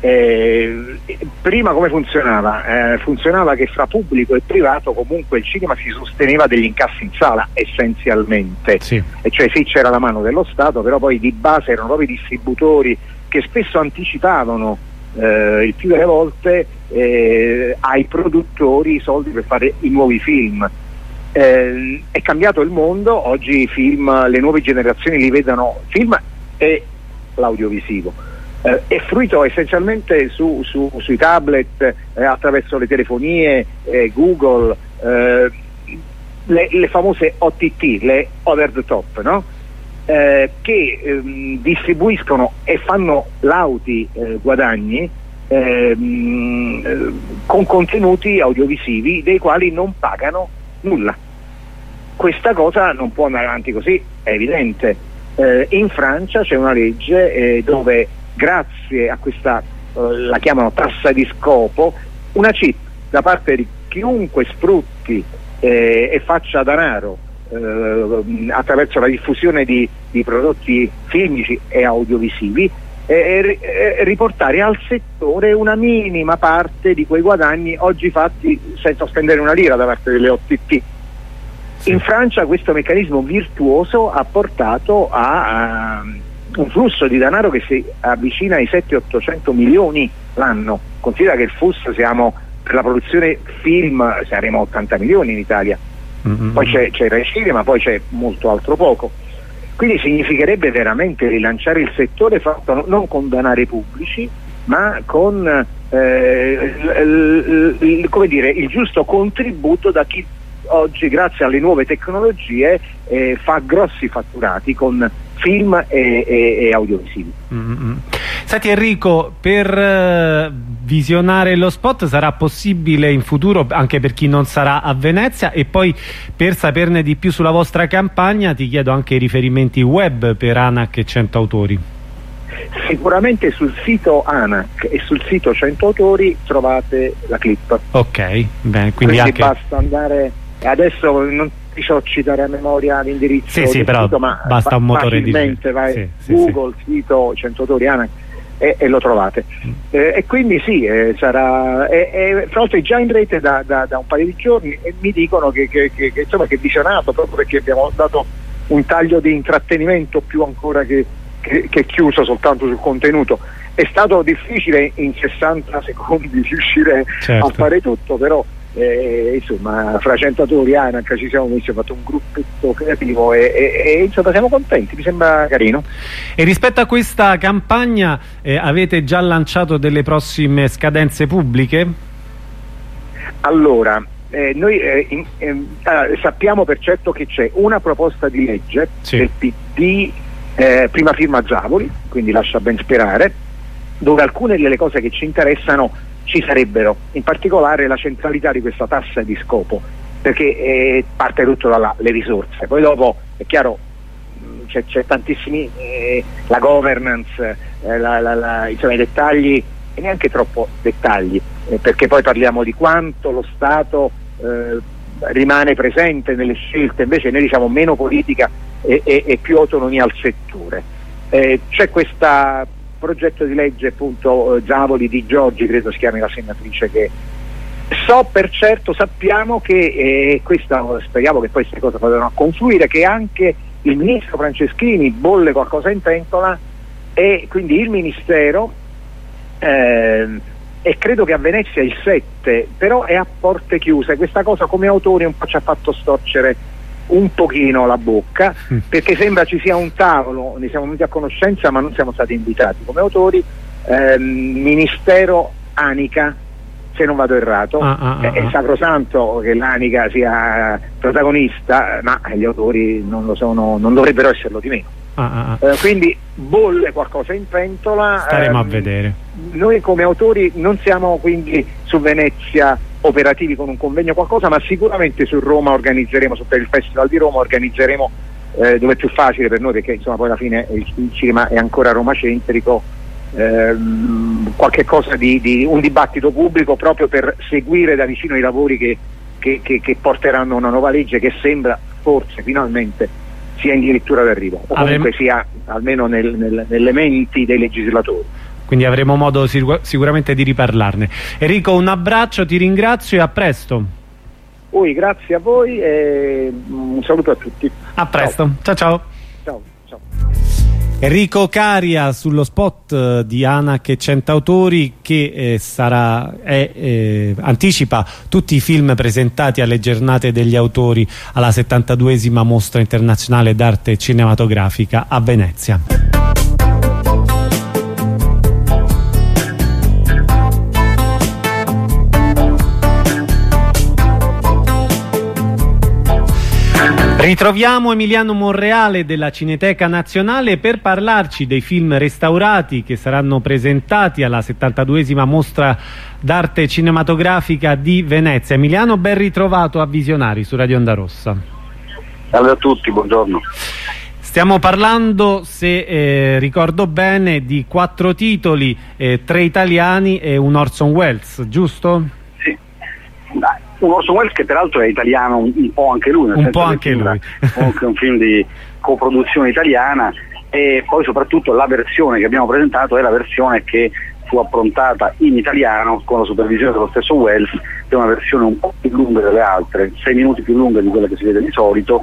eh, prima come funzionava? Eh, funzionava che fra pubblico e privato comunque il cinema si sosteneva degli incassi in sala essenzialmente, sì. E cioè sì, c'era la mano dello Stato, però poi di base erano proprio i distributori che spesso anticipavano Eh, il più delle volte eh, ai produttori i soldi per fare i nuovi film. Eh, è cambiato il mondo, oggi i film, le nuove generazioni li vedono, film e l'audiovisivo eh, è fruito essenzialmente su, su, sui tablet, eh, attraverso le telefonie, eh, Google, eh, le, le famose O T T, le over the top, no? eh, che ehm, distribuiscono e fanno lauti eh, guadagni ehm, con contenuti audiovisivi dei quali non pagano nulla. Questa cosa non può andare avanti così, è evidente. Eh, in Francia c'è una legge eh, dove, grazie a questa, eh, la chiamano tassa di scopo, una chip da parte di chiunque sfrutti eh, e faccia denaro eh, attraverso la diffusione di, di prodotti filmici e audiovisivi, eh, eh, riportare al settore una minima parte di quei guadagni oggi fatti senza spendere una lira da parte delle O T T. In Francia questo meccanismo virtuoso ha portato a, a un flusso di denaro che si avvicina ai sette ottocento milioni l'anno. Considera che il F U S siamo, per la produzione film saremo ottanta milioni in Italia, mm-hmm. poi c'è, c'è il cinema, poi c'è molto altro poco. Quindi significherebbe veramente rilanciare il settore fatto non con denari pubblici, ma con eh, il, il, il, come dire, il giusto contributo da chi oggi, grazie alle nuove tecnologie, eh, fa grossi fatturati con film e, e, e audiovisivi. Mm-hmm. Senti Enrico, per uh, visionare lo spot sarà possibile in futuro anche per chi non sarà a Venezia, e poi per saperne di più sulla vostra campagna ti chiedo anche i riferimenti web per ANAC e cento autori. Sicuramente sul sito ANAC e sul sito cento autori trovate la clip. Ok, bene, quindi, quindi anche... basta andare. Adesso non ti so citare a memoria l'indirizzo, sì, sì, però sito, ma basta un motore di facilmente vai sì, sì, Google, sì. Sito cento autori ANAC e, e lo trovate. Mm. Eh, e quindi sì, eh, sarà. E, e, fra l'altro è già in rete da, da, da un paio di giorni e mi dicono che, che, che, che insomma che è visionato, proprio perché abbiamo dato un taglio di intrattenimento più ancora che, che, che chiuso soltanto sul contenuto. È stato difficile in sessanta secondi riuscire certo. a fare tutto, però Eh, insomma fra cento autori ANAC ci siamo messi, abbiamo fatto un gruppetto creativo e, e, e insomma siamo contenti, mi sembra carino. E rispetto a questa campagna eh, avete già lanciato delle prossime scadenze pubbliche? Allora eh, noi eh, in, eh, eh, sappiamo per certo che c'è una proposta di legge sì. del P D, eh, prima firma Zavoli, quindi lascia ben sperare, dove alcune delle cose che ci interessano ci sarebbero, in particolare la centralità di questa tassa di scopo, perché eh, parte tutto dalle risorse, poi dopo è chiaro c'è, c'è tantissimi eh, la governance, eh, la, la, la, insomma i dettagli, e neanche troppo dettagli, eh, perché poi parliamo di quanto lo Stato eh, rimane presente nelle scelte, invece noi diciamo meno politica e, e, e più autonomia al settore. Eh, c'è questa progetto di legge appunto Zavoli di Giorgi, credo si chiami la senatrice, che so per certo, sappiamo che eh, questa, speriamo che poi queste cose potranno confluire, che anche il ministro Franceschini bolle qualcosa in pentola, e quindi il ministero eh, e credo che a Venezia il sette, però è a porte chiuse. Questa cosa come autori un po' ci ha fatto storcere un pochino la bocca, perché sembra ci sia un tavolo, ne siamo venuti a conoscenza ma non siamo stati invitati come autori, ehm, Ministero Anica, se non vado errato, ah, ah, ah, è, è sacrosanto che l'Anica sia protagonista, ma gli autori non lo sono, non dovrebbero esserlo di meno. Ah, ah. Eh, quindi bolle qualcosa in pentola, staremo ehm, a vedere. Noi come autori non siamo quindi su Venezia operativi con un convegno qualcosa, ma sicuramente su Roma organizzeremo, su per il Festival di Roma organizzeremo, eh, dove è più facile per noi perché insomma poi alla fine il, il cinema è ancora romacentrico, ehm, qualche cosa di, di un dibattito pubblico proprio per seguire da vicino i lavori che, che, che, che porteranno una nuova legge che sembra forse finalmente sia addirittura d'arrivo, o comunque sia almeno nel, nel, nelle menti dei legislatori. Quindi avremo modo sicur- sicuramente di riparlarne. Enrico, un abbraccio, ti ringrazio e a presto. Poi grazie a voi e un saluto a tutti. A presto, ciao ciao. Ciao, ciao. Enrico Caria sullo spot di ANAC e cento autori che eh, sarà, è, eh, anticipa tutti i film presentati alle giornate degli autori alla settantaduesima mostra internazionale d'arte cinematografica a Venezia. Ritroviamo Emiliano Monreale della Cineteca Nazionale per parlarci dei film restaurati che saranno presentati alla settantaduesima mostra d'arte cinematografica di Venezia. Emiliano, ben ritrovato a Visionari su Radio Onda Rossa. Salve a tutti, buongiorno. Stiamo parlando, se eh, ricordo bene, di quattro titoli, eh, tre italiani e un Orson Welles, giusto? Sì, dai. Un Orson Welles che peraltro è italiano un, un po' anche lui, nel un senso po' che anche lui. Anche un film di coproduzione italiana, e poi soprattutto la versione che abbiamo presentato è la versione che fu approntata in italiano con la supervisione dello stesso Welles, che è una versione un po' più lunga delle altre, sei minuti più lunga di quella che si vede di solito,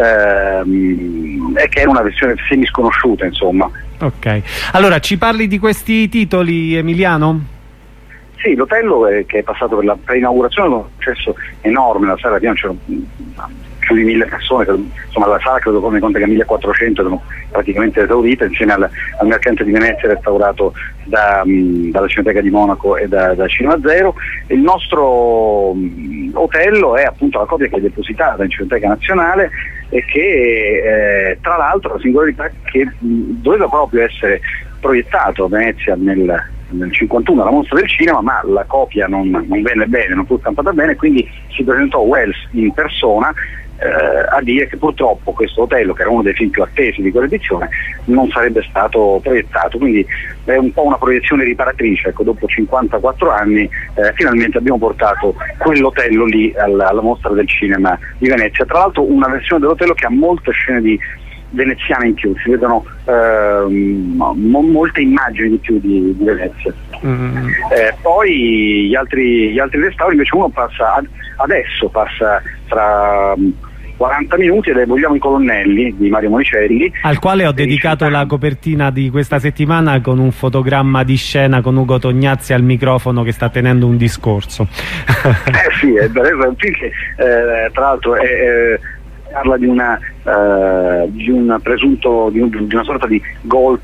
ehm, e che è una versione semi sconosciuta, insomma. Ok, allora ci parli di questi titoli, Emiliano? Sì, l'Otello è, che è passato per la preinaugurazione con un successo enorme, la sala piano c'erano più di mille persone, insomma la sala credo come conta che millequattrocento erano praticamente esaurite, insieme al, al Mercante di Venezia restaurato da, mh, dalla Cineteca di Monaco e da, da Cinema Zero. Il nostro mh, Otello è appunto la copia che è depositata in Cineteca Nazionale e che eh, tra l'altro la singolarità che mh, doveva proprio essere proiettato a Venezia nel nel cinquantuno alla Mostra del Cinema, ma la copia non, non venne bene, non fu stampata bene, quindi si presentò Welles in persona eh, a dire che purtroppo questo Otello, che era uno dei film più attesi di quell'edizione, non sarebbe stato proiettato, quindi è un po' una proiezione riparatrice. Ecco, dopo cinquantaquattro anni eh, finalmente abbiamo portato quell'Otello lì alla, alla Mostra del Cinema di Venezia, tra l'altro una versione dell'Otello che ha molte scene di veneziane in più, si vedono ehm, mo molte immagini di più di, di Venezia. Mm. Eh, poi gli altri, gli altri restauri invece uno passa ad, adesso, passa tra quaranta minuti ed è Vogliamo i colonnelli di Mario Monicelli, al quale ho dedicato la copertina di questa settimana con un fotogramma di scena con Ugo Tognazzi al microfono che sta tenendo un discorso. Eh sì, è, è un film che eh, tra l'altro è, è parla di una uh, di un presunto di, un, di una sorta di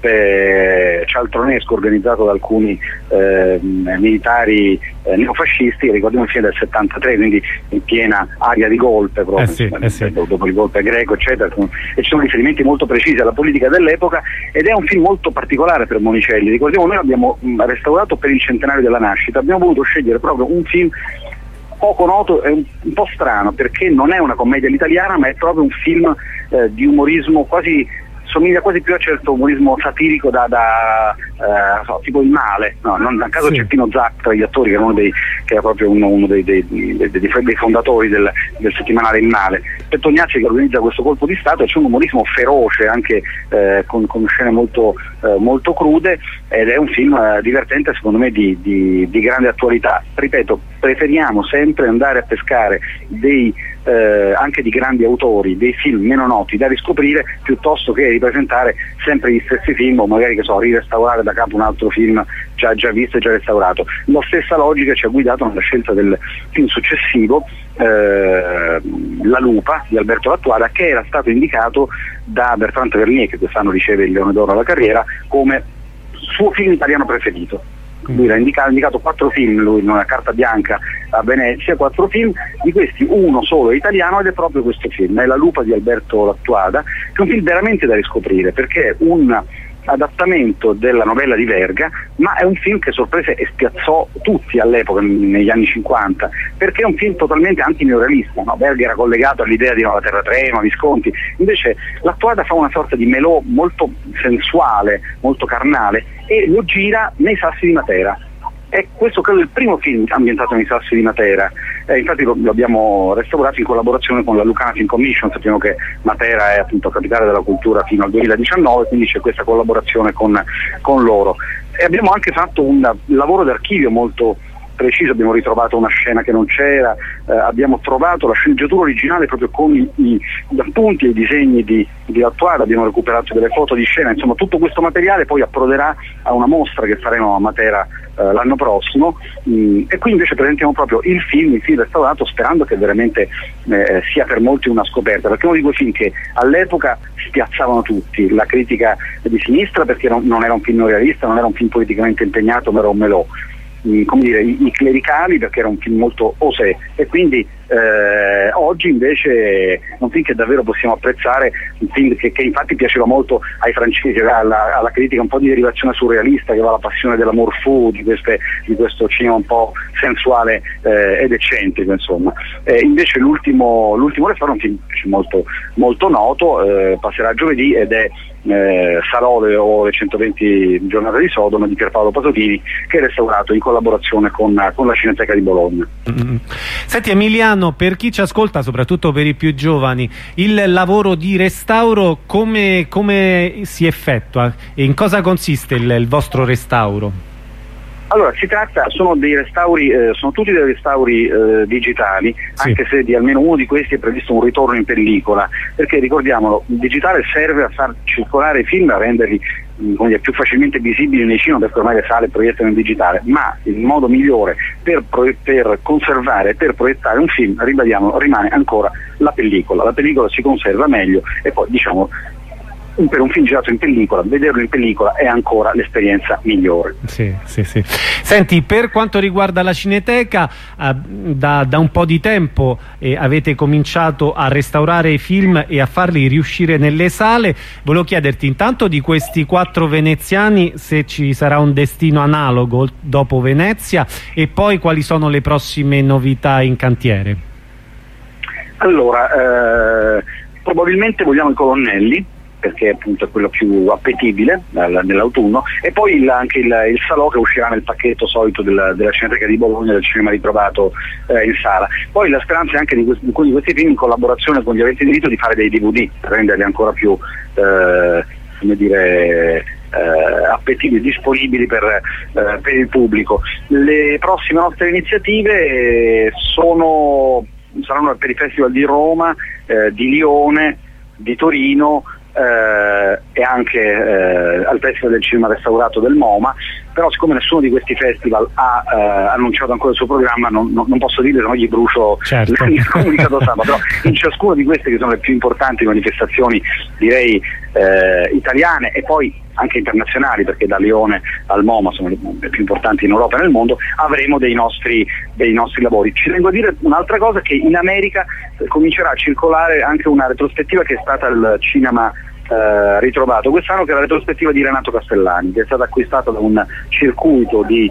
golpe cialtronesco organizzato da alcuni eh, militari eh, neofascisti. Ricordiamo il film del settantatré, quindi in piena aria di golpe proprio, eh sì, eh sì. dopo il golpe greco eccetera, e ci sono riferimenti molto precisi alla politica dell'epoca, ed è un film molto particolare per Monicelli. Ricordiamo, noi l'abbiamo restaurato per il centenario della nascita, abbiamo voluto scegliere proprio un film poco noto e un, un po' strano, perché non è una commedia all'italiana, ma è proprio un film eh, di umorismo quasi, somiglia quasi più a certo umorismo satirico da, da eh, so, tipo Il Male, no, non a caso sì. C'è Pino Zac tra gli attori, che era uno dei, che era proprio uno, uno dei, dei, dei, dei, dei fondatori del, del settimanale Il Male. Per Tognazzi, che organizza questo colpo di stato, c'è un umorismo feroce anche eh, con, con scene molto, eh, molto crude, ed è un film eh, divertente, secondo me di, di, di grande attualità. Ripeto, preferiamo sempre andare a pescare dei eh, anche di grandi autori, dei film meno noti da riscoprire, piuttosto che ripresentare sempre gli stessi film, o magari, che so, rirestaurare da capo un altro film già, già visto e già restaurato. La stessa logica ci ha guidato nella scelta del film successivo, eh, La Lupa di Alberto Lattuada, che era stato indicato da Bertrand Tavernier, che quest'anno riceve il Leone d'Oro alla carriera, come suo film italiano preferito. Lui ha indicato, indicato quattro film, lui in una carta bianca a Venezia, quattro film, di questi uno solo è italiano, ed è proprio questo film, è La Lupa di Alberto Lattuada, che è un film veramente da riscoprire, perché è un adattamento della novella di Verga, ma è un film che sorprese e spiazzò tutti all'epoca, negli anni cinquanta, perché è un film totalmente antineorealista, no? Verga era collegato all'idea di La terra trema, Visconti, invece Lattuada fa una sorta di melò molto sensuale, molto carnale, e lo gira nei Sassi di Matera. È questo credo il primo film ambientato nei Sassi di Matera, eh, infatti lo, lo abbiamo restaurato in collaborazione con la Lucana Film Commission. Sappiamo che Matera è appunto capitale della cultura fino al duemiladiciannove, quindi c'è questa collaborazione con, con loro, e abbiamo anche fatto un lavoro d'archivio molto preciso, abbiamo ritrovato una scena che non c'era, eh, abbiamo trovato la sceneggiatura originale proprio con i, i, gli appunti e i disegni di, di Lattuada, abbiamo recuperato delle foto di scena, insomma tutto questo materiale poi approderà a una mostra che faremo a Matera eh, l'anno prossimo, mh, e qui invece presentiamo proprio il film, il film restaurato, sperando che veramente eh, sia per molti una scoperta, perché è uno di quei film che all'epoca spiazzavano tutti, la critica di sinistra, perché non, non era un film realista, non era un film politicamente impegnato, ma era un melò. mh, come dire, i, i clericali, perché era un film molto osè, e quindi eh, oggi invece è un film che davvero possiamo apprezzare, un film che, che infatti piaceva molto ai francesi, alla, alla critica un po' di derivazione surrealista che va alla passione dell'amour fou, di, queste, di questo cinema un po' sensuale eh, ed eccentrico, insomma. Eh, invece l'ultimo, l'ultimo restauro è un film molto, molto noto, eh, passerà giovedì, ed è eh, Salò o le centoventi giornate di Sodoma di Pierpaolo Pasolini, che è restaurato in collaborazione con, con la Cineteca di Bologna. Mm-hmm. Senti Emiliano, per chi ci ascolta, soprattutto per i più giovani, il lavoro di restauro come, come si effettua e in cosa consiste il, il vostro restauro? Allora, si tratta, sono dei restauri, eh, sono tutti dei restauri eh, digitali, sì. Anche se di almeno uno di questi è previsto un ritorno in pellicola, perché ricordiamolo, il digitale serve a far circolare i film, a renderli mh, dire, più facilmente visibili nei cinema, perché ormai le sale proiettano in digitale, ma il modo migliore per, per conservare e per proiettare un film, ribadiamo, rimane ancora la pellicola. La pellicola si conserva meglio e poi, diciamo, per un film girato in pellicola, vederlo in pellicola è ancora l'esperienza migliore. Sì, sì, sì. Senti, per quanto riguarda la Cineteca, eh, da, da un po' di tempo eh, avete cominciato a restaurare i film e a farli riuscire nelle sale. Volevo chiederti intanto di questi quattro veneziani se ci sarà un destino analogo dopo Venezia, e poi quali sono le prossime novità in cantiere. Allora, eh, probabilmente vogliamo i colonnelli, perché appunto è quello più appetibile nell'autunno, e poi il, anche il, il Salò, che uscirà nel pacchetto solito della, della Cineteca di Bologna, del cinema ritrovato eh, in sala. Poi la speranza è anche di, questi, di questi film, in collaborazione con gli aventi diritto, di fare dei D V D per renderli ancora più eh, come dire eh, appetibili, disponibili per, eh, per il pubblico. Le prossime nostre iniziative sono, saranno per i festival di Roma, eh, di Lione, di Torino, Eh, e anche eh, al Festival del Cinema Restaurato del MoMA, però siccome nessuno di questi festival ha eh, annunciato ancora il suo programma, non, non, non posso dire, se no gli brucio certo. il comunicato stampa, però in ciascuno di queste, che sono le più importanti manifestazioni, direi eh, italiane e poi anche internazionali, perché da Lione al MoMA sono le, le più importanti in Europa e nel mondo, avremo dei nostri, dei nostri lavori. Ci tengo a dire un'altra cosa, che in America comincerà a circolare anche una retrospettiva che è stata il cinema eh, ritrovato quest'anno, che è la retrospettiva di Renato Castellani, che è stata acquistata da un circuito di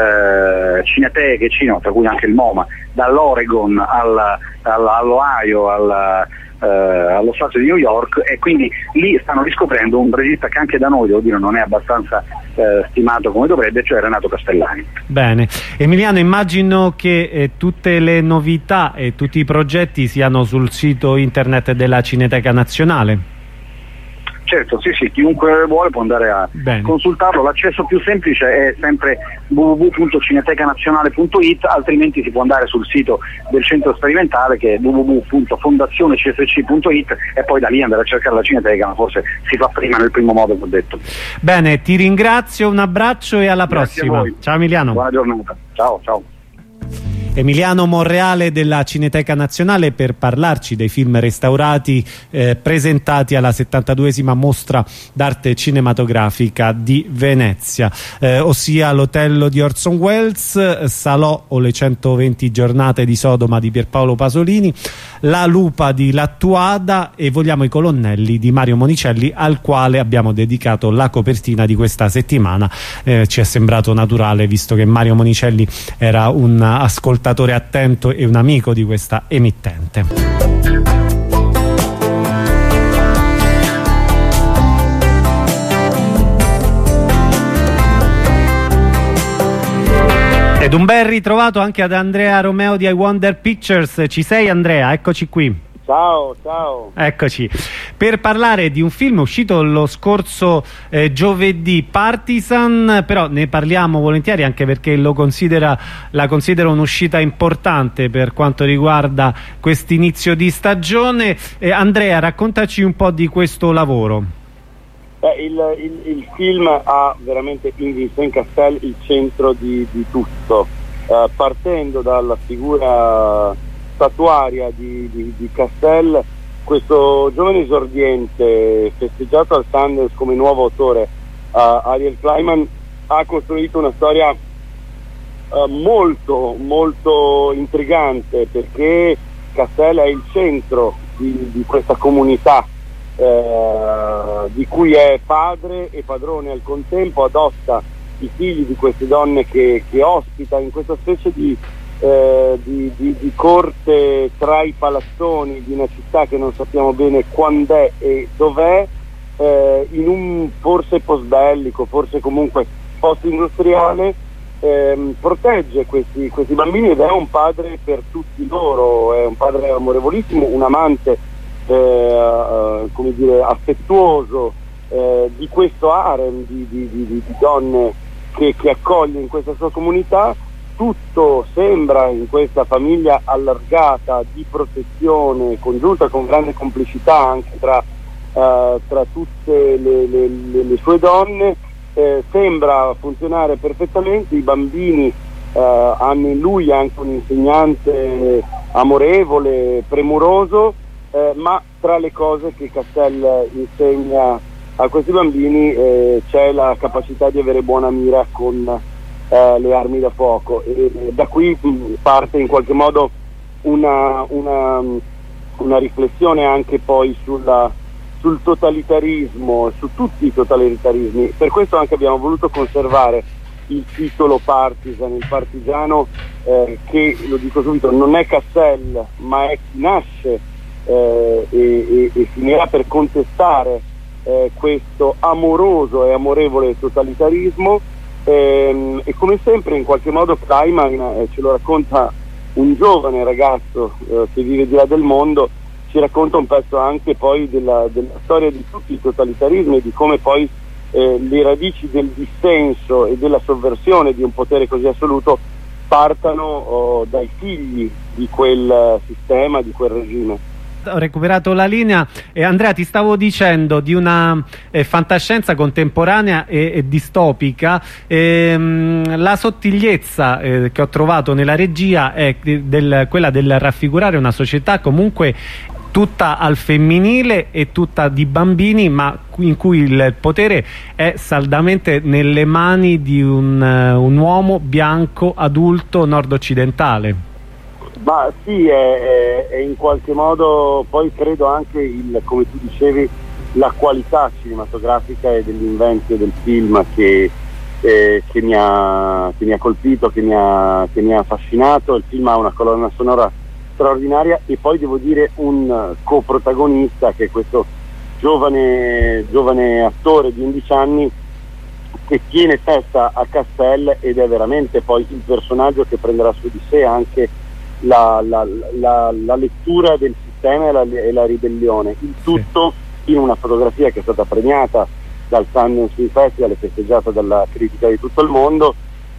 eh, cineteche, cinema, tra cui anche il MoMA, dall'Oregon alla, alla, all'Ohio, alla Uh, allo stato di New York, e quindi lì stanno riscoprendo un regista che anche da noi, devo dire, non è abbastanza uh, stimato come dovrebbe, cioè Renato Castellani. Bene, Emiliano, immagino che eh, tutte le novità e tutti i progetti siano sul sito internet della Cineteca Nazionale. Certo, sì, sì, chiunque vuole può andare a Bene. consultarlo. L'accesso più semplice è sempre w w w punto cinetecanazionale punto it, altrimenti si può andare sul sito del centro sperimentale, che è w w w punto fondazione c s c punto it, e poi da lì andare a cercare la Cineteca, ma forse si fa prima nel primo modo che ho detto. Bene, ti ringrazio, un abbraccio e alla Grazie prossima. Ciao Emiliano. Buona giornata. Ciao, ciao. Emiliano Monreale della Cineteca Nazionale per parlarci dei film restaurati eh, presentati alla settantaduesima mostra d'arte cinematografica di Venezia, eh, ossia l'Otello di Orson Welles, Salò o le centoventi giornate di Sodoma di Pierpaolo Pasolini, La lupa di Lattuada e Vogliamo i colonnelli di Mario Monicelli, al quale abbiamo dedicato la copertina di questa settimana. Eh, ci è sembrato naturale, visto che Mario Monicelli era un ascoltatore attento e un amico di questa emittente. Ed un bel ritrovato anche ad Andrea Romeo di I Wonder Pictures. Ci sei, Andrea? Eccoci qui. Ciao, ciao. Eccoci, per parlare di un film uscito lo scorso eh, giovedì, Partisan, però ne parliamo volentieri anche perché lo considera, la considero un'uscita importante per quanto riguarda quest'inizio di stagione. Eh, Andrea, raccontaci un po' di questo lavoro. Beh, il, il, il film ha veramente in Vincent Cassel il centro di, di tutto, eh, partendo dalla figura statuaria di, di, di Cassel, questo giovane esordiente festeggiato al Sundance come nuovo autore, uh, Ariel Kleiman, ha costruito una storia uh, molto molto intrigante, perché Cassel è il centro di, di questa comunità eh, di cui è padre e padrone al contempo, adotta i figli di queste donne che, che ospita in questa specie di, eh, di, di, di corte tra i palazzoni di una città che non sappiamo bene quando è e dov'è, eh, in un forse post-bellico, forse comunque post-industriale, ehm, protegge questi, questi bambini ed è un padre per tutti loro, è un padre amorevolissimo, un amante eh, come dire, affettuoso eh, di questo harem di, di, di, di donne che, che accoglie in questa sua comunità. Tutto sembra in questa famiglia allargata di protezione congiunta, con grande complicità anche tra, uh, tra tutte le, le, le, le sue donne, eh, sembra funzionare perfettamente. I bambini uh, hanno in lui anche un insegnante amorevole, premuroso, eh, ma tra le cose che Cassel insegna a questi bambini eh, c'è la capacità di avere buona mira con eh, le armi da fuoco, e, e da qui mh, parte in qualche modo una, una, una riflessione anche poi sulla, sul totalitarismo, su tutti i totalitarismi. Per questo anche abbiamo voluto conservare il titolo partisan, il partigiano, eh, che, lo dico subito, non è Cassel, ma è chi nasce eh, e, e, e finirà per contestare Eh, questo amoroso e amorevole totalitarismo, ehm, e come sempre in qualche modo Kleiman eh, ce lo racconta un giovane ragazzo eh, che vive di là del mondo, ci racconta un pezzo anche poi della, della storia di tutti i totalitarismi e di come poi eh, le radici del dissenso e della sovversione di un potere così assoluto partano oh, dai figli di quel sistema, di quel regime. Ho recuperato la linea. eh, Andrea, ti stavo dicendo di una eh, fantascienza contemporanea e, e distopica. ehm, la sottigliezza eh, che ho trovato nella regia è del, quella del raffigurare una società comunque tutta al femminile e tutta di bambini, ma in cui il potere è saldamente nelle mani di un, uh, un uomo bianco adulto nord-occidentale. Ma sì, è, è, è in qualche modo, poi credo anche, il, come tu dicevi, la qualità cinematografica e degli inventi del film che, eh, che, mi ha, che mi ha colpito, che mi ha, che mi ha affascinato. Il film ha una colonna sonora straordinaria e poi devo dire un coprotagonista che è questo giovane, giovane attore di undici anni che tiene testa a Cassel ed è veramente poi il personaggio che prenderà su di sé anche La, la, la, la lettura del sistema e la, e la ribellione, il tutto sì, in una fotografia che è stata premiata dal Sundance Film Festival e festeggiata dalla critica di tutto il mondo,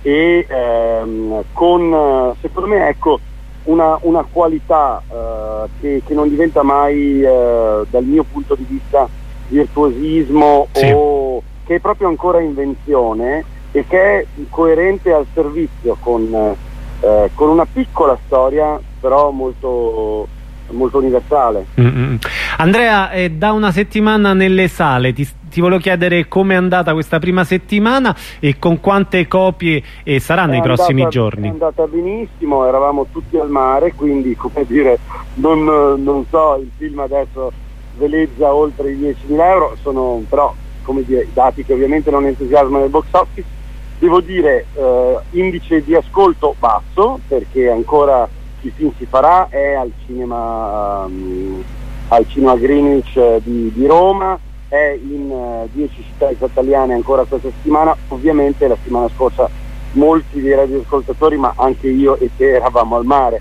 e ehm, con secondo me ecco una, una qualità eh, che, che non diventa mai eh, dal mio punto di vista virtuosismo sì. o che è proprio ancora invenzione e che è coerente al servizio con Eh, con una piccola storia però molto, molto universale. Mm-hmm. Andrea, è da una settimana nelle sale, ti, ti volevo chiedere com'è andata questa prima settimana e con quante copie eh, sarà nei andata, prossimi giorni. È andata benissimo, eravamo tutti al mare, quindi come dire non, non so, il film adesso veleggia oltre i diecimila euro, sono però come dire dati che ovviamente non entusiasmano il box office. Devo dire eh, indice di ascolto basso, perché ancora il film si farà, è al cinema um, al cinema Greenwich eh, di, di Roma, è in uh, dieci città italiane ancora questa settimana. Ovviamente la settimana scorsa molti dei radioascoltatori, ma anche io e te, eravamo al mare.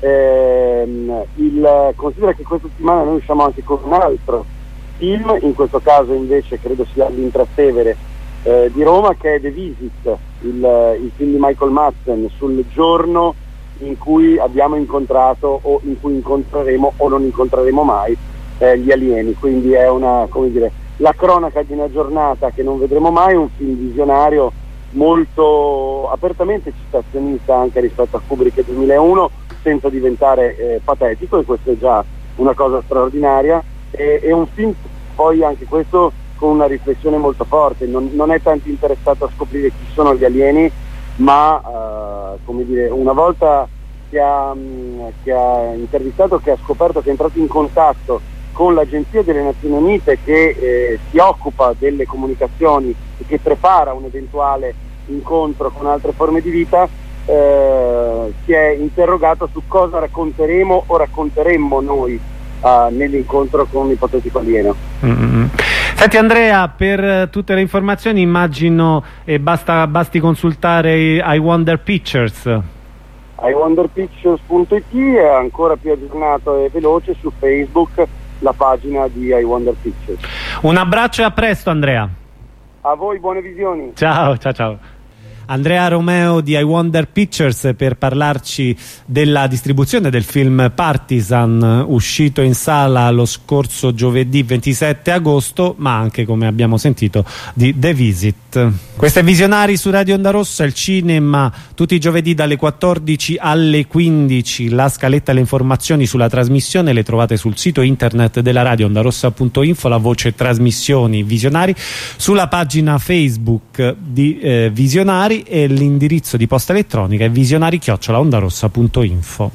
Eh, il, considera che questa settimana noi usciamo anche con un altro film, in questo caso invece credo sia all'Intrastevere Eh, di Roma, che è The Visit, il, il film di Michael Madsen sul giorno in cui abbiamo incontrato o in cui incontreremo o non incontreremo mai eh, gli alieni, quindi è una, come dire, la cronaca di una giornata che non vedremo mai, un film visionario molto apertamente citazionista anche rispetto a Kubrick duemilauno, senza diventare eh, patetico, e questo è già una cosa straordinaria. E, è un film poi anche questo con una riflessione molto forte, non, non è tanto interessato a scoprire chi sono gli alieni, ma uh, come dire, una volta che ha, che ha intervistato, che ha scoperto, che è entrato in contatto con l'Agenzia delle Nazioni Unite che eh, si occupa delle comunicazioni e che prepara un eventuale incontro con altre forme di vita, eh, si è interrogato su cosa racconteremo o racconteremmo noi Uh, nell'incontro con un ipotetico alieno. Mm-hmm. Senti Andrea, per tutte le informazioni immagino eh, basta, basti consultare i Wonder Pictures. i wonder pictures punto it è ancora più aggiornato e veloce su Facebook la pagina di I Wonder Pictures. Un abbraccio e a presto Andrea. A voi buone visioni. Ciao ciao ciao. Andrea Romeo di I Wonder Pictures per parlarci della distribuzione del film Partisan, uscito in sala lo scorso giovedì ventisette agosto, ma anche, come abbiamo sentito, di The Visit. Questo è Visionari su Radio Onda Rossa, il cinema tutti i giovedì dalle quattordici alle quindici. La scaletta e le informazioni sulla trasmissione le trovate sul sito internet della radio ondarossa punto info, la voce trasmissioni Visionari, sulla pagina Facebook di eh, Visionari, e l'indirizzo di posta elettronica è visionari chiocciola ondarossa punto info.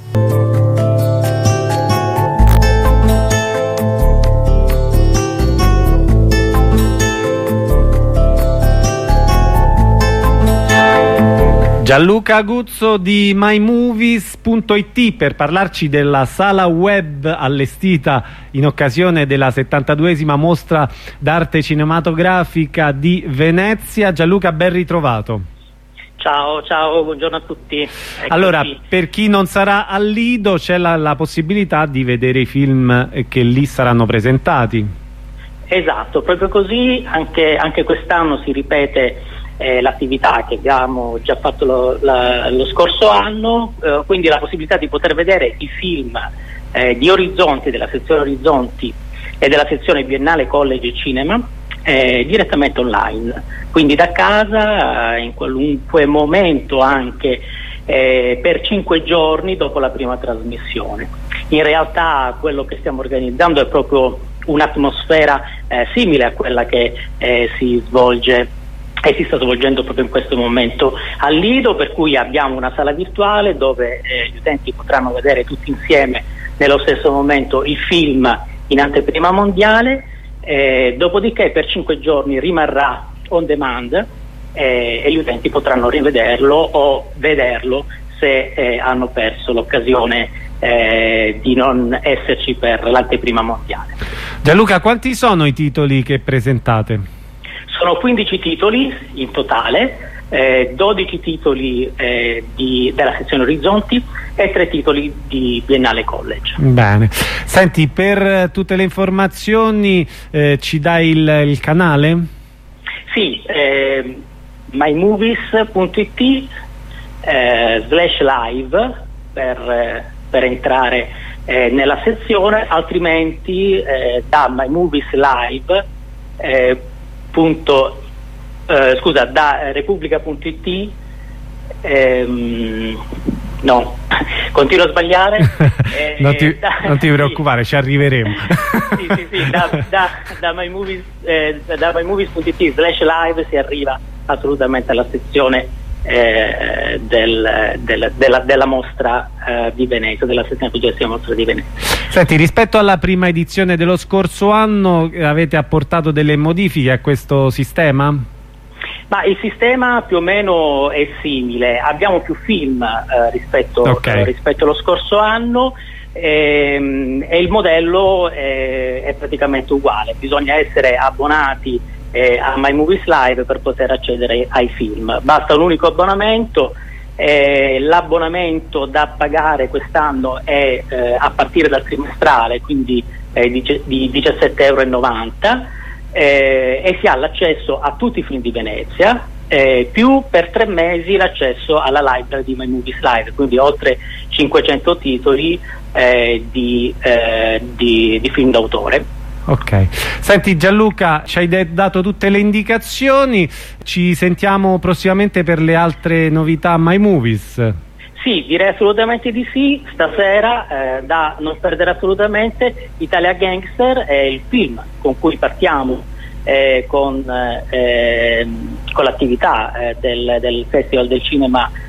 Gianluca Aguzzo di my movies punto it per parlarci della sala web allestita in occasione della settantaduesima mostra d'arte cinematografica di Venezia. Gianluca, ben ritrovato. Ciao, ciao, buongiorno a tutti. Eccoci. Allora, per chi non sarà al Lido c'è la, la possibilità di vedere i film che lì saranno presentati. Esatto, proprio così, anche, anche quest'anno si ripete eh, l'attività che abbiamo già fatto lo, la, lo scorso anno, eh, quindi la possibilità di poter vedere i film eh, di Orizzonti, della sezione Orizzonti e della sezione Biennale College Cinema, Eh, direttamente online, quindi da casa, eh, in qualunque momento, anche eh, per cinque giorni dopo la prima trasmissione. In realtà quello che stiamo organizzando è proprio un'atmosfera eh, simile a quella che eh, si svolge e si sta svolgendo proprio in questo momento al Lido, per cui abbiamo una sala virtuale dove eh, gli utenti potranno vedere tutti insieme nello stesso momento il film in anteprima mondiale. Eh, dopodiché per cinque giorni rimarrà on demand eh, e gli utenti potranno rivederlo o vederlo se eh, hanno perso l'occasione eh, di non esserci per l'anteprima mondiale. Gianluca, quanti sono i titoli che presentate? Sono quindici titoli in totale, eh, dodici titoli eh, di, della sezione Orizzonti e tre titoli di Biennale College. Bene. Senti, per tutte le informazioni eh, ci dai il, il canale? Sì, eh, my movies punto it eh, slash live per, eh, per entrare eh, nella sezione, altrimenti eh, da mymovieslive eh, punto eh, scusa da repubblica punto it ehm, no, continuo a sbagliare. eh, non, ti, da, non ti preoccupare, sì. Ci arriveremo. sì, sì, sì, da, da, da mymovies eh, da mymovies punto it slash live si arriva assolutamente alla sezione eh, del, del, della, della mostra eh, di Venezia, della settantaduesima mostra di Venezia. Senti, rispetto alla prima edizione dello scorso anno, avete apportato delle modifiche a questo sistema? Ma il sistema più o meno è simile, abbiamo più film eh, rispetto, okay. eh, rispetto allo scorso anno ehm, e il modello è, è praticamente uguale, bisogna essere abbonati eh, a My Movies Live per poter accedere ai film, basta un unico abbonamento. Eh, l'abbonamento da pagare quest'anno è eh, a partire dal trimestrale, quindi eh, di, di diciassette e novanta euro. Eh, e si ha l'accesso a tutti i film di Venezia eh, più per tre mesi l'accesso alla library di My Movies Live, quindi oltre cinquecento titoli eh, di, eh, di, di film d'autore. Ok, senti Gianluca, ci hai dato tutte le indicazioni, ci sentiamo prossimamente per le altre novità My Movies. Sì, direi assolutamente di sì. Stasera eh, da non perdere assolutamente, Italia Gangster è il film con cui partiamo eh, con, eh, con l'attività eh, del, del Festival del Cinema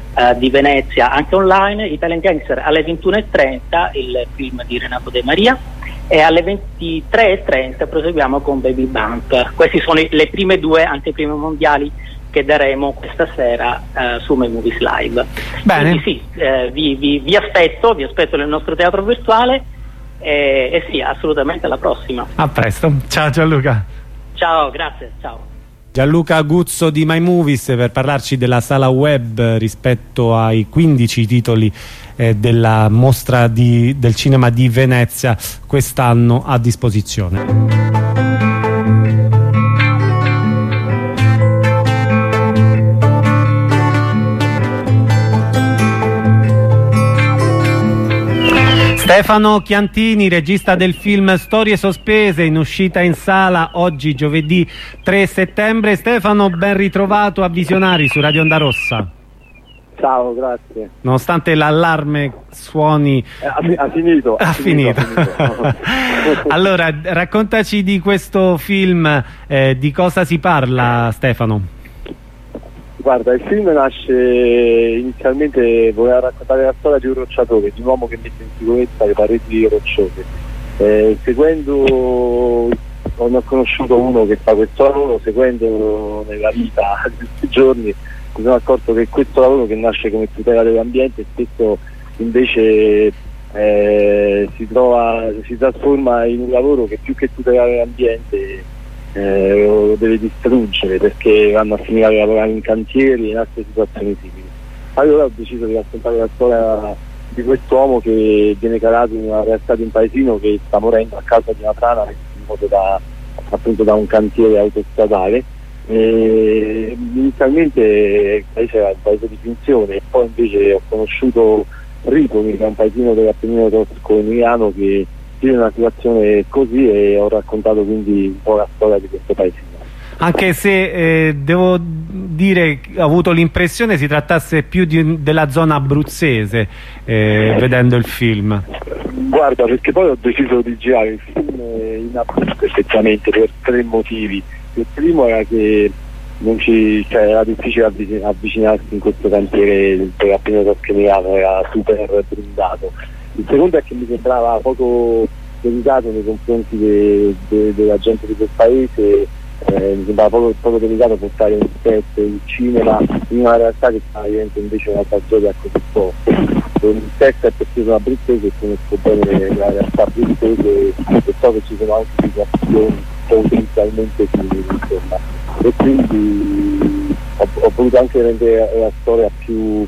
uh, di Venezia anche online, Italian Gangster alle ventuno e trenta, il film di Renato De Maria, e alle ventitré e trenta proseguiamo con Baby Bump. Queste sono le prime due anteprime mondiali che daremo questa sera uh, su My Movies Live. Bene. Quindi sì, eh, vi, vi, vi aspetto, vi aspetto nel nostro teatro virtuale e, e sì, assolutamente alla prossima. A presto, ciao Gianluca. Ciao, grazie, ciao. Gianluca Guzzo di My Movies per parlarci della sala web rispetto ai quindici titoli eh, della mostra di, del cinema di Venezia quest'anno a disposizione. Stefano Chiantini, regista del film Storie sospese, in uscita in sala oggi giovedì tre settembre. Stefano, ben ritrovato a Visionari su Radio Onda Rossa. Ciao, grazie. Nonostante l'allarme suoni... Eh, ha, ha finito. Ha, ha finito. finito. Ha finito. Allora, raccontaci di questo film, eh, di cosa si parla, Stefano? Guarda, il film nasce inizialmente, voleva raccontare la storia di un rocciatore, di un uomo che mette in sicurezza le pareti rocciose. Eh, seguendo, ho conosciuto uno che fa questo lavoro, seguendo nella vita di tutti i giorni, mi sono accorto che questo lavoro, che nasce come tutela dell'ambiente, spesso invece eh, si trova, si trasforma in un lavoro che più che tutelare l'ambiente Eh, lo deve distruggere, perché vanno a finire a lavorare in cantieri e in altre situazioni simili. Allora ho deciso di raccontare la storia di quest'uomo che viene calato in una realtà di un paesino che sta morendo a causa di una frana in modo da, appunto, da un cantiere autostradale. E inizialmente il paese era il paese di Pinzione, e poi invece ho conosciuto Ripoli, che è un paesino dell'Appennino tosco-emiliano che in una situazione così, e ho raccontato quindi un po' la storia di questo paesino. Anche se eh, devo dire che ho avuto l'impressione si trattasse più di, della zona abruzzese eh, vedendo il film. Guarda, perché poi ho deciso di girare il film in Abruzzo effettivamente per tre motivi. Il primo era che non ci, cioè, era difficile avvicin- avvicinarsi in questo cantiere per Appennino tosco-emiliano, era super blindato. Il secondo è che mi sembrava poco delicato nei confronti de, de, della gente di quel paese, eh, mi sembrava poco, poco delicato portare un set, il cinema, in una realtà che sta diventando invece una tragedia così forte. Il set è perché sono abruzzese e conosco bene la realtà abruzzese e so che ci sono anche situazioni potenzialmente simili, insomma. E quindi ho, ho voluto anche rendere la storia più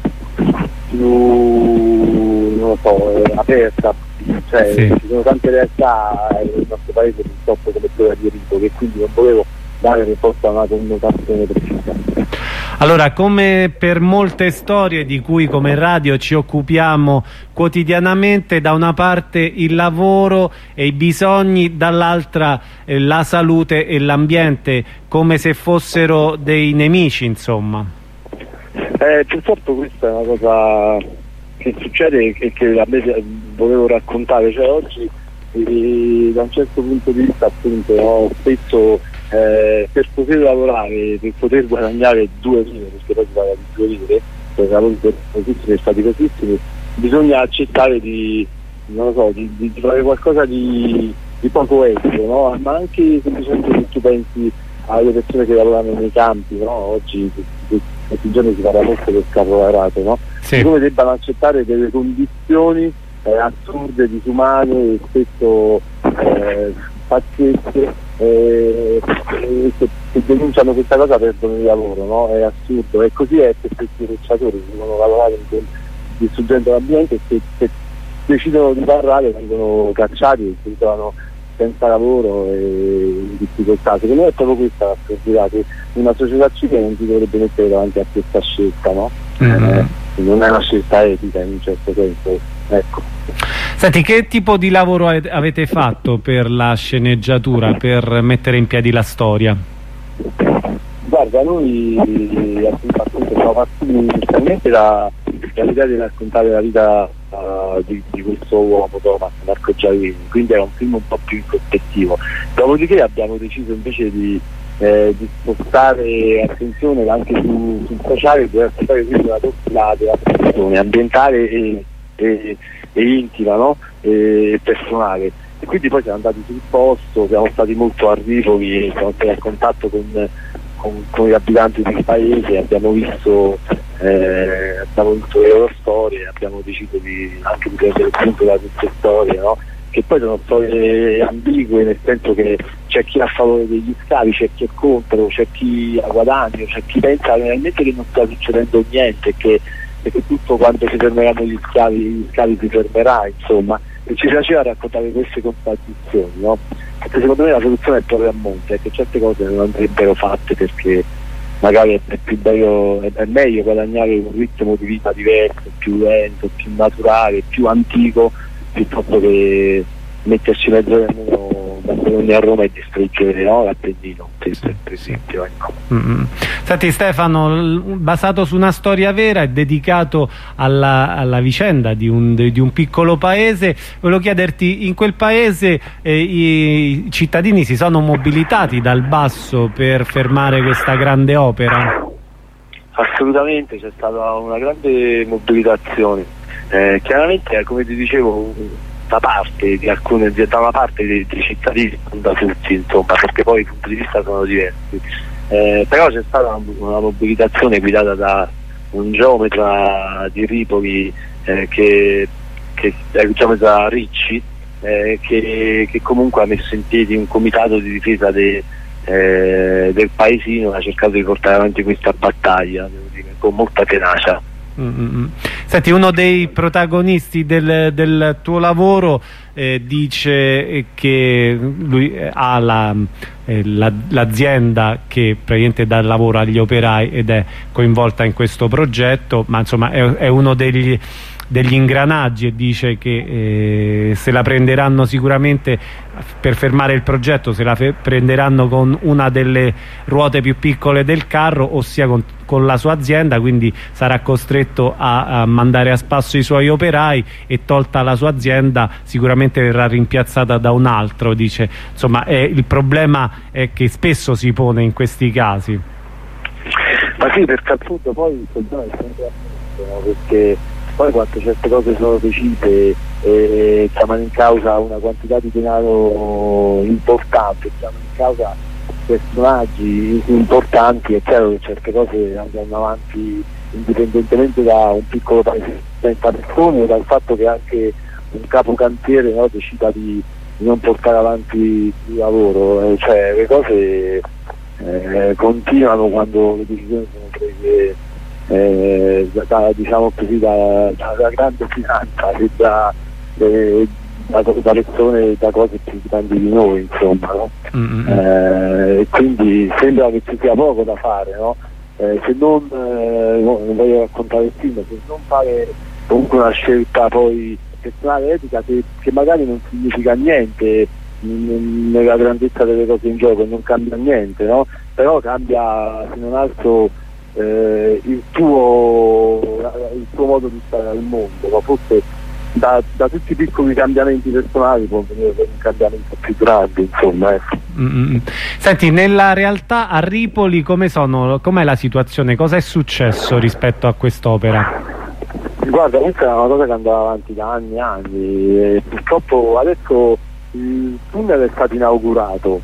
più non lo so, eh, aperta, cioè sì. Ci sono tante realtà nel nostro paese purtroppo come quella di Ripoli, e quindi non volevo dare risposta a una connotazione precisa. Allora, come per molte storie di cui come radio ci occupiamo quotidianamente, da una parte il lavoro e i bisogni, dall'altra eh, la salute e l'ambiente, come se fossero dei nemici, insomma. Eh, purtroppo questa è una cosa che succede e che a me volevo raccontare, cioè oggi eh, da un certo punto di vista appunto no, spesso eh, per poter lavorare, per poter guadagnare due lire, perché poi si parla di due lire, per lavori cosissimi e faticosissimi, bisogna accettare di, non lo so, di, di, di fare qualcosa di, di poco etico, no? Ma anche semplicemente se tu pensi alle persone che lavorano nei campi, no? Oggi questi giorni si parla molto del caporalato, no? Sì. Come debbano accettare delle condizioni eh, assurde, disumane e spesso eh, pazzesche eh, eh, che, che denunciano questa cosa perdono il lavoro, no? È assurdo, e così è per questi ricciatori che devono lavorare distruggendo l'ambiente, e se, se decidono di parlare vengono cacciati e si ritrovano senza lavoro e in difficoltà. Secondo me è proprio questa la possibilità, che una società civile non si dovrebbe mettere davanti a questa scelta, no? Mm-hmm. eh, non è una scelta etica in un certo senso, ecco. Senti, che tipo di lavoro avete fatto per la sceneggiatura, per mettere in piedi la storia? Guarda, noi appunto siamo partiti inizialmente da, dall'idea di raccontare la vita uh, di, di questo uomo, Thomas Marco Giavini, quindi era un film un po' più introspettivo. Dopodiché abbiamo deciso invece di eh, di spostare attenzione anche su, sul sociale, deve stare quindi la doppia attenzione ambientale e, e, e intima, no? e personale. E quindi poi siamo andati sul posto, siamo stati molto a Ripoli, siamo stati a contatto con, con, con gli abitanti del paese, abbiamo visto eh, abbiamo visto le loro storie, abbiamo deciso di anche di prendere punto da queste storie, no? Che poi sono storie ambigue, nel senso che c'è chi è a favore degli scavi, c'è chi è contro, c'è chi ha guadagno, c'è chi pensa realmente che non sta succedendo niente, che, e che tutto quando si fermeranno gli scavi, gli scavi si fermerà, insomma. E ci piaceva raccontare queste contraddizioni, no? Perché secondo me la soluzione è proprio a monte, è che certe cose non andrebbero fatte perché magari è più bello, è meglio guadagnare un ritmo di vita diverso, più lento, più naturale, più antico, piuttosto che metterci mezzo del muro da Bologna a Roma e distruggere, no, l'Appennino, per esempio. Ecco. Mm-hmm. Senti Stefano, basato su una storia vera e dedicato alla, alla vicenda di un, di un piccolo paese, volevo chiederti, in quel paese eh, i cittadini si sono mobilitati dal basso per fermare questa grande opera? Assolutamente, c'è stata una grande mobilitazione. Eh, chiaramente, come ti dicevo, da parte di alcune, da una parte dei, dei cittadini, non da tutti, insomma, perché poi i punti di vista sono diversi. Eh, però c'è stata una, una mobilitazione guidata da un geometra di Ripoli, eh, che, che è il geometra Ricci, eh, che, che comunque ha messo in piedi un comitato di difesa de, eh, del paesino, ha cercato di portare avanti questa battaglia, devo dire, con molta tenacia. Mm-hmm. Senti, uno dei protagonisti del, del tuo lavoro eh, dice che lui ha la, eh, la, l'azienda che praticamente dà lavoro agli operai ed è coinvolta in questo progetto, ma insomma è, è uno degli degli ingranaggi, e dice che eh, se la prenderanno sicuramente per fermare il progetto, se la prenderanno con una delle ruote più piccole del carro, ossia con, con la sua azienda, quindi sarà costretto a, a mandare a spasso i suoi operai e tolta la sua azienda sicuramente verrà rimpiazzata da un altro. Dice, insomma, è, il problema è che spesso si pone in questi casi. Ma sì, perché appunto poi il problema è sempre appunto, no? Perché poi quando certe cose sono decise e chiamano in causa una quantità di denaro importante, chiamano in causa personaggi importanti, è chiaro che certe cose andranno avanti indipendentemente da un piccolo paese trenta persone o dal fatto che anche un capo cantiere, no, decida di, di non portare avanti il lavoro, eh, cioè le cose eh, continuano quando le decisioni sono prese Eh, da, diciamo così da, da, da grande finanza e da, eh, da, da persone, da cose più grandi di noi, insomma, no? Mm-hmm. eh, e quindi sembra che ci sia poco da fare, no? Eh, se non, eh, non voglio raccontare il film, se non fare comunque una scelta poi personale, etica, che, che magari non significa niente n- nella grandezza delle cose in gioco, non cambia niente, no? Però cambia, se non altro, Eh, il, tuo, il tuo modo di stare al mondo, ma forse da, da tutti i piccoli cambiamenti personali può venire un cambiamento più grande, insomma. Ecco. Mm-hmm. Senti, nella realtà a Ripoli come sono, com'è la situazione? Cosa è successo rispetto a quest'opera? Guarda, questa è una cosa che andava avanti da anni e anni e purtroppo adesso il tunnel è stato inaugurato,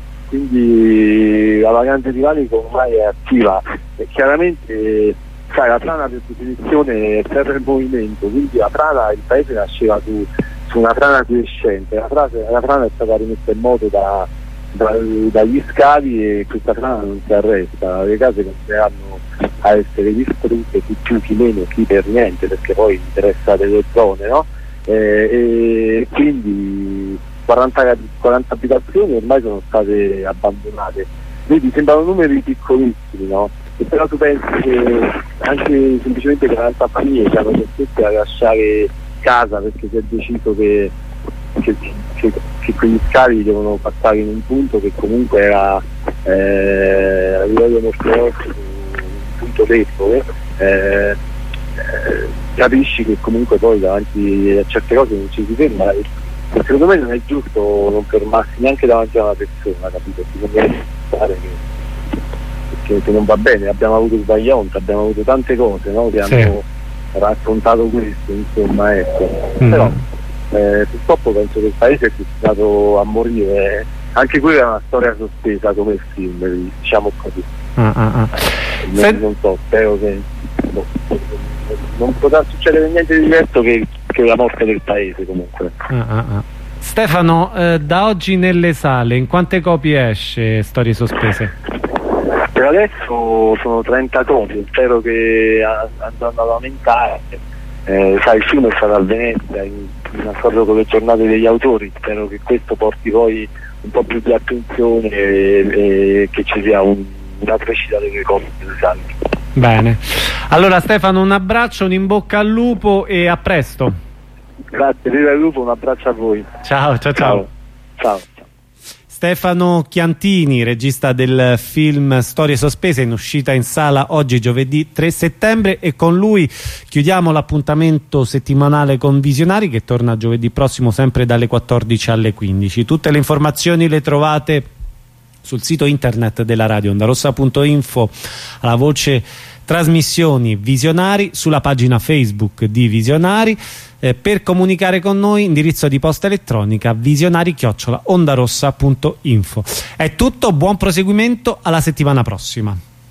quindi la variante di Valico ormai è attiva e chiaramente, sai, la frana per definizione è sempre in movimento, quindi la frana, il paese nasceva su, su una frana crescente, la, frase, la frana è stata rimessa in moto da, da, dagli scavi e questa frana non si arresta, le case continueranno a essere distrutte, chi più chi meno, chi per niente, perché poi interessa delle zone, no? E, e quindi quaranta, quaranta abitazioni ormai sono state abbandonate, vedi, sembrano numeri piccolissimi, no? E però tu pensi che anche semplicemente quaranta famiglie siano costrette a lasciare casa perché si è deciso che, che, che, che quegli scavi devono passare in un punto che comunque era eh, a livello morfologico un punto debole, eh, eh, capisci che comunque poi davanti a certe cose non ci si ferma. Secondo me non è giusto non fermarsi neanche davanti a una persona, capito? Bisogna pensare che che, che non va bene. Abbiamo avuto il Vaillant, abbiamo avuto tante cose, no? Che sì. hanno raccontato questo, insomma, ecco. Mm. Però eh, purtroppo penso che il paese è destinato a morire. Anche qui è una storia sospesa come il film, diciamo così. Ah, ah, ah. Non, Se... non so, spero che no, non potrà succedere niente di diverso che, che la morte del paese comunque. Ah, ah, ah. Stefano, eh, da oggi nelle sale in quante copie esce Storie Sospese? Per adesso sono trenta copie, spero che andranno ad aumentare. Eh, sai, il film è stato a Venezia in, in accordo con le giornate degli autori, spero che questo porti poi un po' più di attenzione e, e che ci sia un, una crescita delle copie delle sale. Bene, allora Stefano, un abbraccio, un in bocca al lupo e a presto. Grazie, viva il lupo, un abbraccio a voi. Ciao, ciao, ciao. Ciao. ciao. Stefano Chiantini, regista del film Storie Sospese, in uscita in sala oggi giovedì tre settembre, e con lui chiudiamo l'appuntamento settimanale con Visionari, che torna giovedì prossimo sempre dalle quattordici alle quindici. Tutte le informazioni le trovate sul sito internet della radio, ondarossa punto info, alla voce trasmissioni Visionari, sulla pagina Facebook di Visionari. Eh, per comunicare con noi, indirizzo di posta elettronica visionari chiocciola ondarossa punto info. È tutto, buon proseguimento, alla settimana prossima.